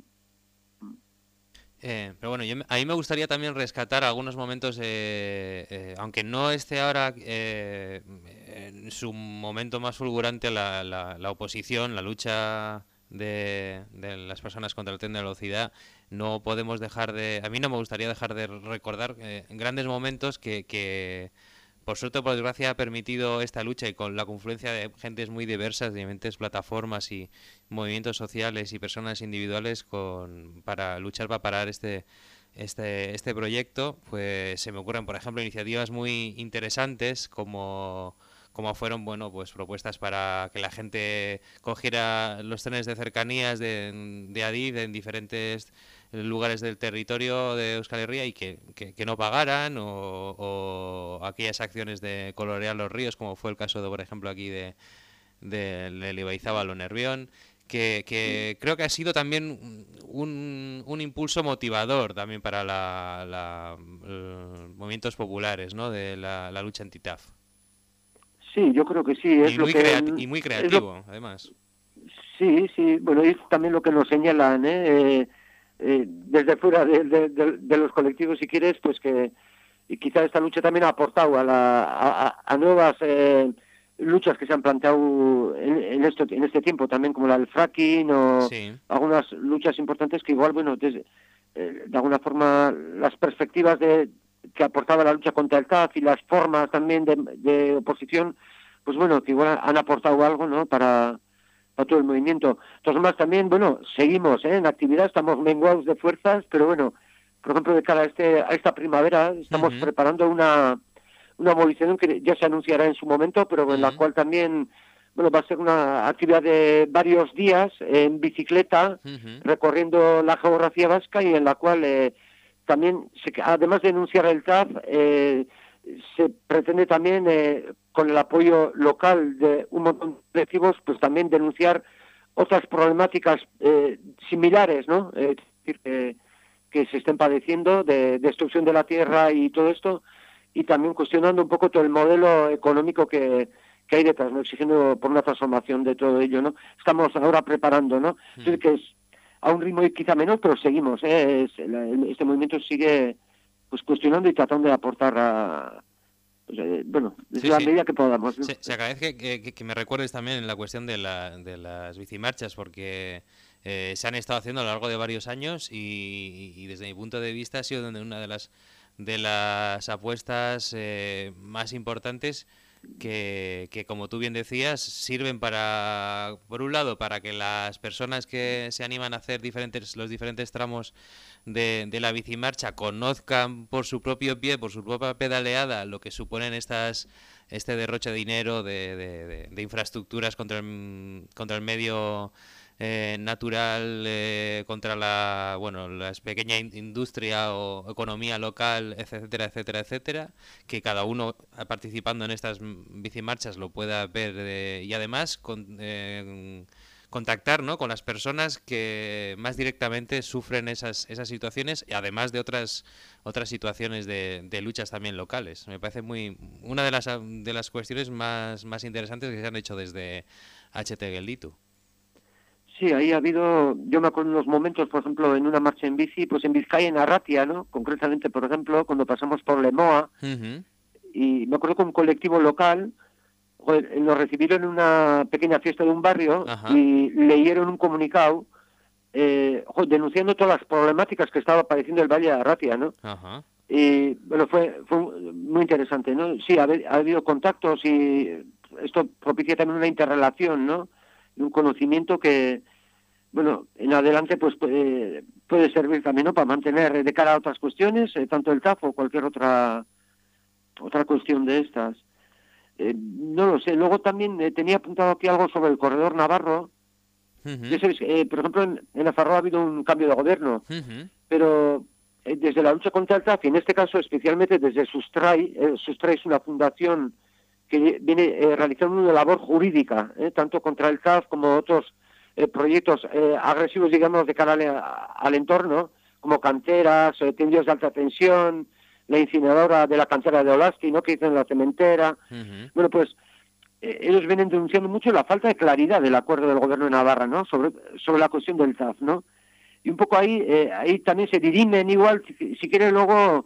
Eh, pero bueno, yo, a mí me gustaría también rescatar algunos momentos, eh, eh, aunque no esté ahora eh, en su momento más fulgurante la, la, la oposición, la lucha de, de las personas contra el tren de velocidad, no podemos dejar de... A mí no me gustaría dejar de recordar eh, grandes momentos que... que por suerte o por desgracia ha permitido esta lucha y con la confluencia de gentes muy diversas, de diferentes plataformas y movimientos sociales y personas individuales con para luchar para parar este este este proyecto, pues se me ocurren, por ejemplo, iniciativas muy interesantes como como fueron, bueno, pues propuestas para que la gente cogiera los trenes de cercanías de, de Adif en diferentes lugares del territorio de Euskal Herria y que, que, que no pagaran, o, o aquellas acciones de colorear los ríos, como fue el caso, de por ejemplo, aquí de, de, de Ibaizábal o Nervión, que, que creo que ha sido también un, un impulso motivador también para la, la, los movimientos populares, ¿no? De la, la lucha anti-T A F. Sí, yo creo que sí. Es y, lo muy que, creati- y muy creativo, lo, además. Sí, sí. Bueno, es también lo que nos señalan, ¿eh? eh Eh, desde fuera de, de, de, de los colectivos, si quieres, pues que y quizá esta lucha también ha aportado a, la, a, a nuevas eh, luchas que se han planteado en, en, esto, en este tiempo, también como la del fracking o sí. Algunas luchas importantes que igual, bueno, desde, eh, de alguna forma las perspectivas de que aportaba la lucha contra el T A F y las formas también de, de oposición, pues bueno, que igual han aportado algo, ¿no? Para a todo el movimiento. Entonces, más también, bueno, seguimos ¿eh? en actividad, estamos menguados de fuerzas, pero bueno, por ejemplo, de cara a, este, a esta primavera, estamos uh-huh. preparando una, una movilización que ya se anunciará en su momento, pero uh-huh. en la cual también, bueno, va a ser una actividad de varios días en bicicleta, uh-huh. recorriendo la geografía vasca y en la cual eh, también, se, además de denunciar el T A F, eh, se pretende también, eh, con el apoyo local de un montón de colectivos, pues también denunciar otras problemáticas eh, similares, ¿no? Eh, es decir, que, que se estén padeciendo de destrucción de la tierra y todo esto, y también cuestionando un poco todo el modelo económico que, que hay detrás, ¿no? Exigiendo por una transformación de todo ello, ¿no? Estamos ahora preparando, ¿no? Mm. Es decir, que es a un ritmo quizá menor, pero seguimos, ¿eh? Es, este movimiento sigue pues cuestionando y tratando de aportar a, pues, eh, bueno, desde sí, la sí. medida que podamos, ¿no? Se, se agradece que, que, que me recuerdes también en la cuestión de, la, de las bicimarchas, porque eh, se han estado haciendo a lo largo de varios años y, y desde mi punto de vista ha sido una de las de las apuestas eh, más importantes que, que, como tú bien decías, sirven para, por un lado, para que las personas que se animan a hacer diferentes los diferentes tramos de, de la bicimarcha conozcan por su propio pie, por su propia pedaleada, lo que suponen estas este derroche de dinero, de, de, de, de infraestructuras contra el, contra el medio eh, natural, eh, contra la bueno la pequeña industria o economía local, etcétera, etcétera, etcétera, que cada uno participando en estas bicimarchas lo pueda ver eh, y además con, eh, contactar, ¿no?, con las personas que más directamente sufren esas esas situaciones, y además de otras otras situaciones de, de luchas también locales. Me parece muy una de las de las cuestiones más más interesantes que se han hecho desde H T Gelditu. Sí, ahí ha habido, yo me acuerdo en unos momentos, por ejemplo, en una marcha en bici, pues en Vizcaya, en Arratia, ¿no? Concretamente, por ejemplo, cuando pasamos por Lemoa, uh-huh. y me acuerdo que un colectivo local, joder, nos recibieron en una pequeña fiesta de un barrio, uh-huh. y leyeron un comunicado eh, joder, denunciando todas las problemáticas que estaba padeciendo el Valle de Arratia, ¿no? Uh-huh. Y bueno, fue, fue muy interesante, ¿no? Sí, ha, ha habido contactos y esto propicia también una interrelación, ¿no? Un conocimiento que, bueno, en adelante pues puede, puede servir también, ¿no?, para mantener de cara a otras cuestiones, eh, tanto el T A F o cualquier otra otra cuestión de estas. Eh, no lo sé. Luego también eh, tenía apuntado aquí algo sobre el corredor navarro. Uh-huh. Ya sabes, eh, por ejemplo, en, en Nafarroa ha habido un cambio de gobierno, uh-huh. pero eh, desde la lucha contra el T A F, y en este caso especialmente desde Sustrai, eh, Sustrai es una fundación que viene eh, realizando una labor jurídica, eh, tanto contra el T A F como otros eh, proyectos eh, agresivos, digamos, de cara al, al entorno, como canteras, eh, tendidos de alta tensión, la incineradora de la cantera de Olasky, ¿no?, que dicen la cementera. Uh-huh. Bueno, pues eh, ellos vienen denunciando mucho la falta de claridad del acuerdo del gobierno de Navarra, ¿no?, sobre, sobre la cuestión del T A F, ¿no? Y un poco ahí, eh, ahí también se dirimen igual, si, si quiere luego...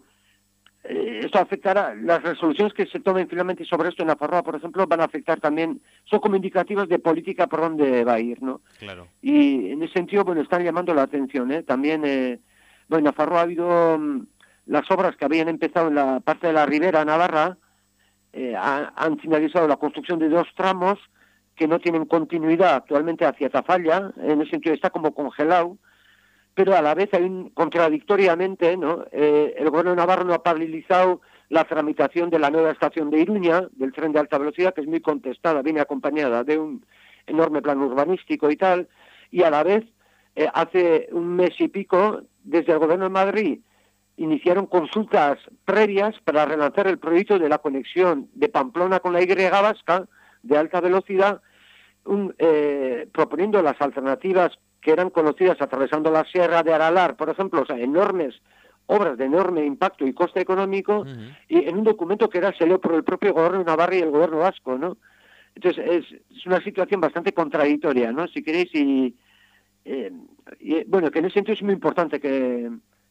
Esto afectará, las resoluciones que se tomen finalmente sobre esto en Nafarroa, por ejemplo, van a afectar también, son como indicativas de política por dónde va a ir, ¿no? Claro. Y en ese sentido, bueno, están llamando la atención, ¿eh? También, eh, bueno, en Nafarroa ha habido um, las obras que habían empezado en la parte de la Ribera Navarra, eh, ha, han finalizado la construcción de dos tramos que no tienen continuidad actualmente hacia Tafalla, en ese sentido está como congelado, pero a la vez hay un, contradictoriamente, ¿no?, eh, el gobierno de Navarra no ha paralizado la tramitación de la nueva estación de Iruña, del tren de alta velocidad, que es muy contestada, viene acompañada de un enorme plan urbanístico y tal, y a la vez, eh, hace un mes y pico, desde el gobierno de Madrid, iniciaron consultas previas para relanzar el proyecto de la conexión de Pamplona con la Y vasca, de alta velocidad, un, eh, proponiendo las alternativas que eran conocidas atravesando la Sierra de Aralar, por ejemplo, o sea, enormes obras de enorme impacto y coste económico, uh-huh. y en un documento que era selado por el propio gobierno de Navarra y el gobierno vasco, ¿no? Entonces, es, es una situación bastante contradictoria, ¿no?, si queréis, y, eh, y bueno, que en ese sentido es muy importante que...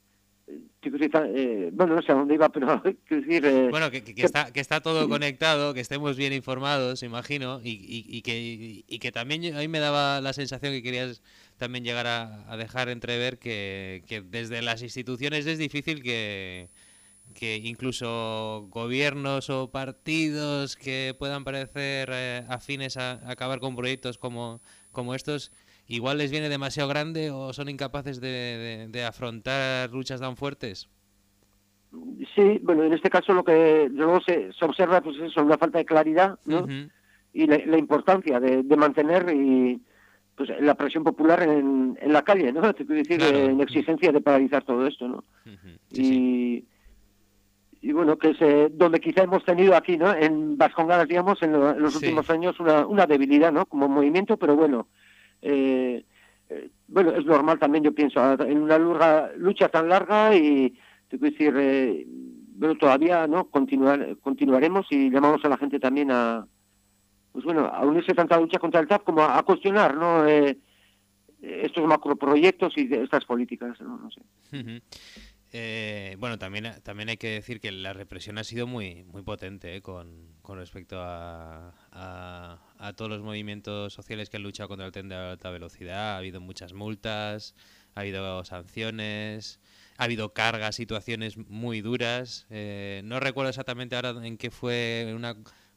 Eh, bueno, no sé a dónde iba, pero quiero decir... Eh, bueno, que, que, que, está, que está todo conectado, que estemos bien informados, imagino, y, y, y, que, y, y que también a mí me daba la sensación que querías también llegar a, a dejar entrever que, que desde las instituciones es difícil que, que incluso gobiernos o partidos que puedan parecer eh, afines a, a acabar con proyectos como, como estos... ¿Igual les viene demasiado grande o son incapaces de, de, de afrontar luchas tan fuertes? Sí, bueno, en este caso lo que luego se, se observa pues es una falta de claridad, ¿no? Uh-huh. Y la, la importancia de, de mantener y pues la presión popular en, en la calle, ¿no? Te quiero decir, claro. En exigencia de paralizar todo esto, ¿no? Uh-huh. Sí, y, sí. y bueno, que es eh, donde quizá hemos tenido aquí, ¿no? En Vascongadas, digamos, en, lo, en los sí. últimos años una, una debilidad, ¿no? Como movimiento, pero bueno... Eh, eh, bueno, es normal también, yo pienso, en una larga, lucha tan larga y, te quiero decir, eh, bueno, todavía, ¿no?, continuar, continuaremos y llamamos a la gente también a, pues bueno, a unirse tanto a la lucha contra el T A F como a, a cuestionar, ¿no?, eh, estos macroproyectos y estas políticas, ¿no? No sé. Uh-huh. Eh, bueno, también también hay que decir que la represión ha sido muy muy potente eh, con, con respecto a, a, a todos los movimientos sociales que han luchado contra el tren de alta velocidad. Ha habido muchas multas, ha habido sanciones, ha habido cargas, situaciones muy duras. Eh, no recuerdo exactamente ahora en qué fue una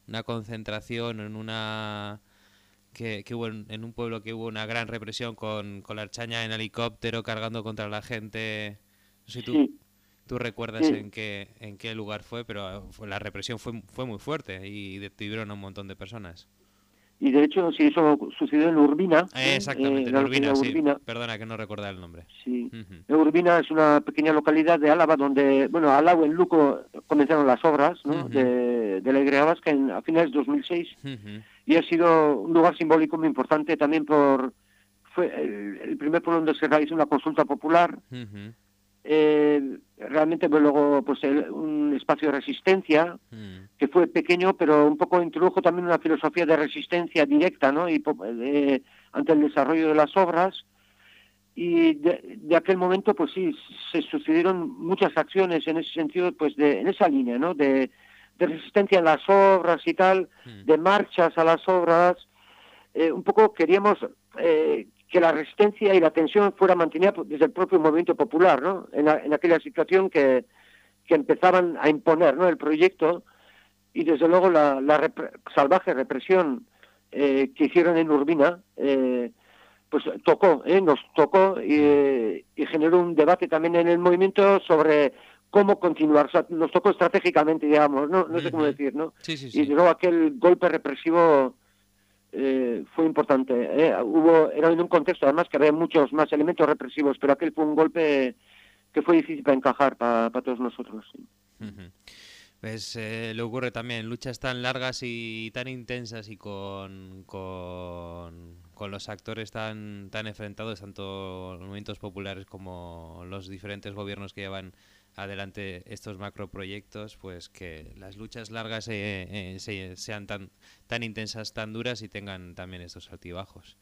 una concentración en una que, que hubo en, en un pueblo que hubo una gran represión con, con la Ertzaintza en helicóptero cargando contra la gente. No sé si tú, Sí. tú recuerdas Sí. en qué en qué lugar fue, pero fue- la represión fue fue muy fuerte y detuvieron a un montón de personas. Y de hecho, sí, eso sucedió en Urbina. Eh, ¿eh? exactamente, Eh, en la Urbina, localidad sí. Urbina. Perdona que no recordaba el nombre. Sí. Ujú. Urbina es una pequeña localidad de Álava donde, bueno, al lado en Luco comenzaron las obras, ¿no? Ujú. de, de la Y Vasca en, a finales de dos mil seis. Ujú. Y ha sido un lugar simbólico muy importante también por... Fue el, el primer pueblo donde se realizó una consulta popular. Ujú. Eh, realmente pues, luego pues el- un espacio de resistencia Mm. que fue pequeño, pero un poco introdujo también una filosofía de resistencia directa, ¿no? Y po- eh, ante el desarrollo de las obras. Y de, de aquel momento, pues sí, se sucedieron muchas acciones en ese sentido, pues de, en esa línea, ¿no? De, de resistencia en las obras y tal, de marchas a las obras. Eh, un poco queríamos eh, que la resistencia y la tensión fuera mantenida por- desde el propio movimiento popular, ¿no? En, la- en aquella situación que, que empezaban a imponer, ¿no? El proyecto y desde luego la, la repre- salvaje represión eh, que hicieron en Urbina, eh, pues tocó, ¿eh? Nos tocó y, eh, y generó un debate también en el movimiento sobre cómo continuar. O sea, nos tocó estratégicamente, digamos, no, no sé cómo Ujú. decir, ¿no? Sí, sí, Y sí. desde luego aquel golpe represivo eh, fue importante. ¿eh? Hubo, era en un contexto además que había muchos más elementos represivos, pero aquel fue un golpe que fue difícil para encajar para, para todos nosotros. Sí. Ujú. Pues eh, le ocurre también luchas tan largas y tan intensas y con, con, con los actores tan, tan enfrentados, tanto los movimientos populares como los diferentes gobiernos que llevan adelante estos macroproyectos, pues que las luchas largas eh, eh, se- sean tan, tan intensas, tan duras y tengan también estos altibajos.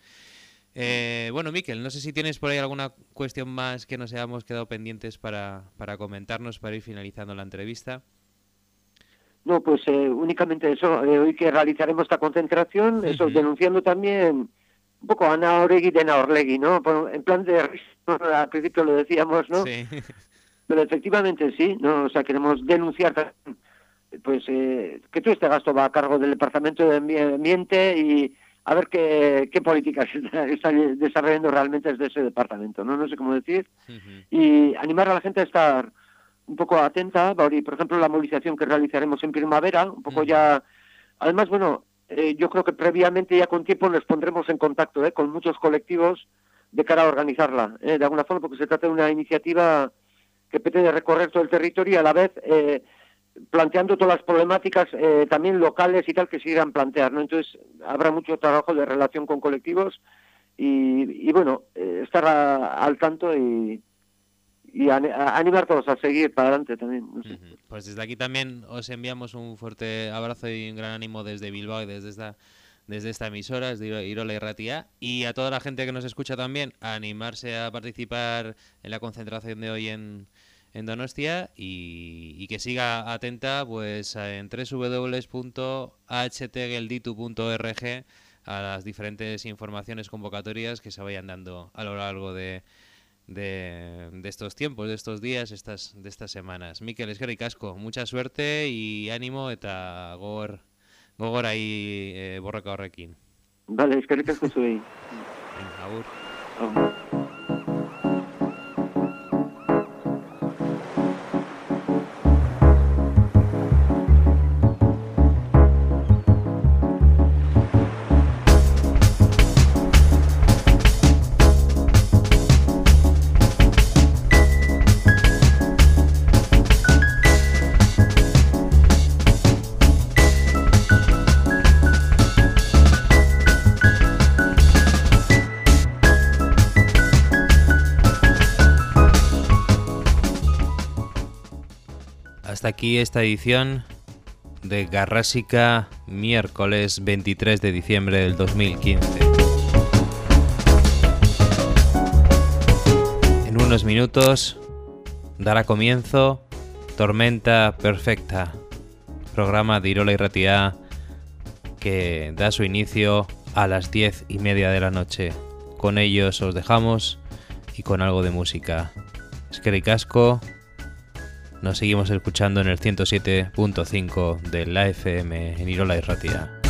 Eh, bueno, Miquel, no sé si tienes por ahí alguna cuestión más que nos hayamos quedado pendientes para, para comentarnos, para ir finalizando la entrevista. No, pues eh, únicamente eso, eh, hoy que realizaremos esta concentración, eso, Ujú. denunciando también un poco a Ana Oregui de Ana Orlegui, ¿no? Por- en plan de risa, ¿no? Al principio lo decíamos, ¿no? Sí. Pero efectivamente sí, ¿no? O sea, queremos denunciar también, pues eh, que todo este gasto va a cargo del Departamento de Ambi- Ambiente y a ver qué, qué políticas está, está desarrollando realmente desde ese departamento, ¿no? No sé cómo decir. Y animar a la gente a estar un poco atenta, por por ejemplo, la movilización que realizaremos en primavera, un poco ya... Además, bueno, eh, yo creo que previamente, ya con tiempo, nos pondremos en contacto ¿eh? con muchos colectivos de cara a organizarla, ¿eh? de alguna forma, porque se trata de una iniciativa que pretende recorrer todo el territorio y a la vez eh, planteando todas las problemáticas eh, también locales y tal que se irán a plantear, ¿no? Entonces, habrá mucho trabajo de relación con colectivos y, y bueno, eh, estar a- al tanto y... y a, a animar a todos a seguir para adelante también. No sé. Pues desde aquí también os enviamos un fuerte abrazo y un gran ánimo desde Bilbao y desde esta desde esta emisora, desde Iro- Irola y Ratia, y a toda la gente que nos escucha también a animarse a participar en la concentración de hoy en, en Donostia y, y que siga atenta pues en doble u doble u doble u punto a h t gelditu punto org a las diferentes informaciones convocatorias que se vayan dando a lo largo de De, de estos tiempos, de estos días, estas, de estas semanas. Mikel, eskerrik asko, mucha suerte y ánimo eta gogor, gogor ahí eh, borroka horrekin. Vale, eskerrik asko zuei. Venga, agur. Agur. Hasta aquí esta edición de Garrásica, miércoles veintitrés de diciembre del dos mil quince. En unos minutos dará comienzo Tormenta Perfecta, programa de Irola y Ratia que da su inicio a las diez y media de la noche. Con ellos os dejamos y con algo de música. Eskerrik asko, Nos seguimos escuchando en el ciento siete punto cinco de la F M en Irola y Ratia.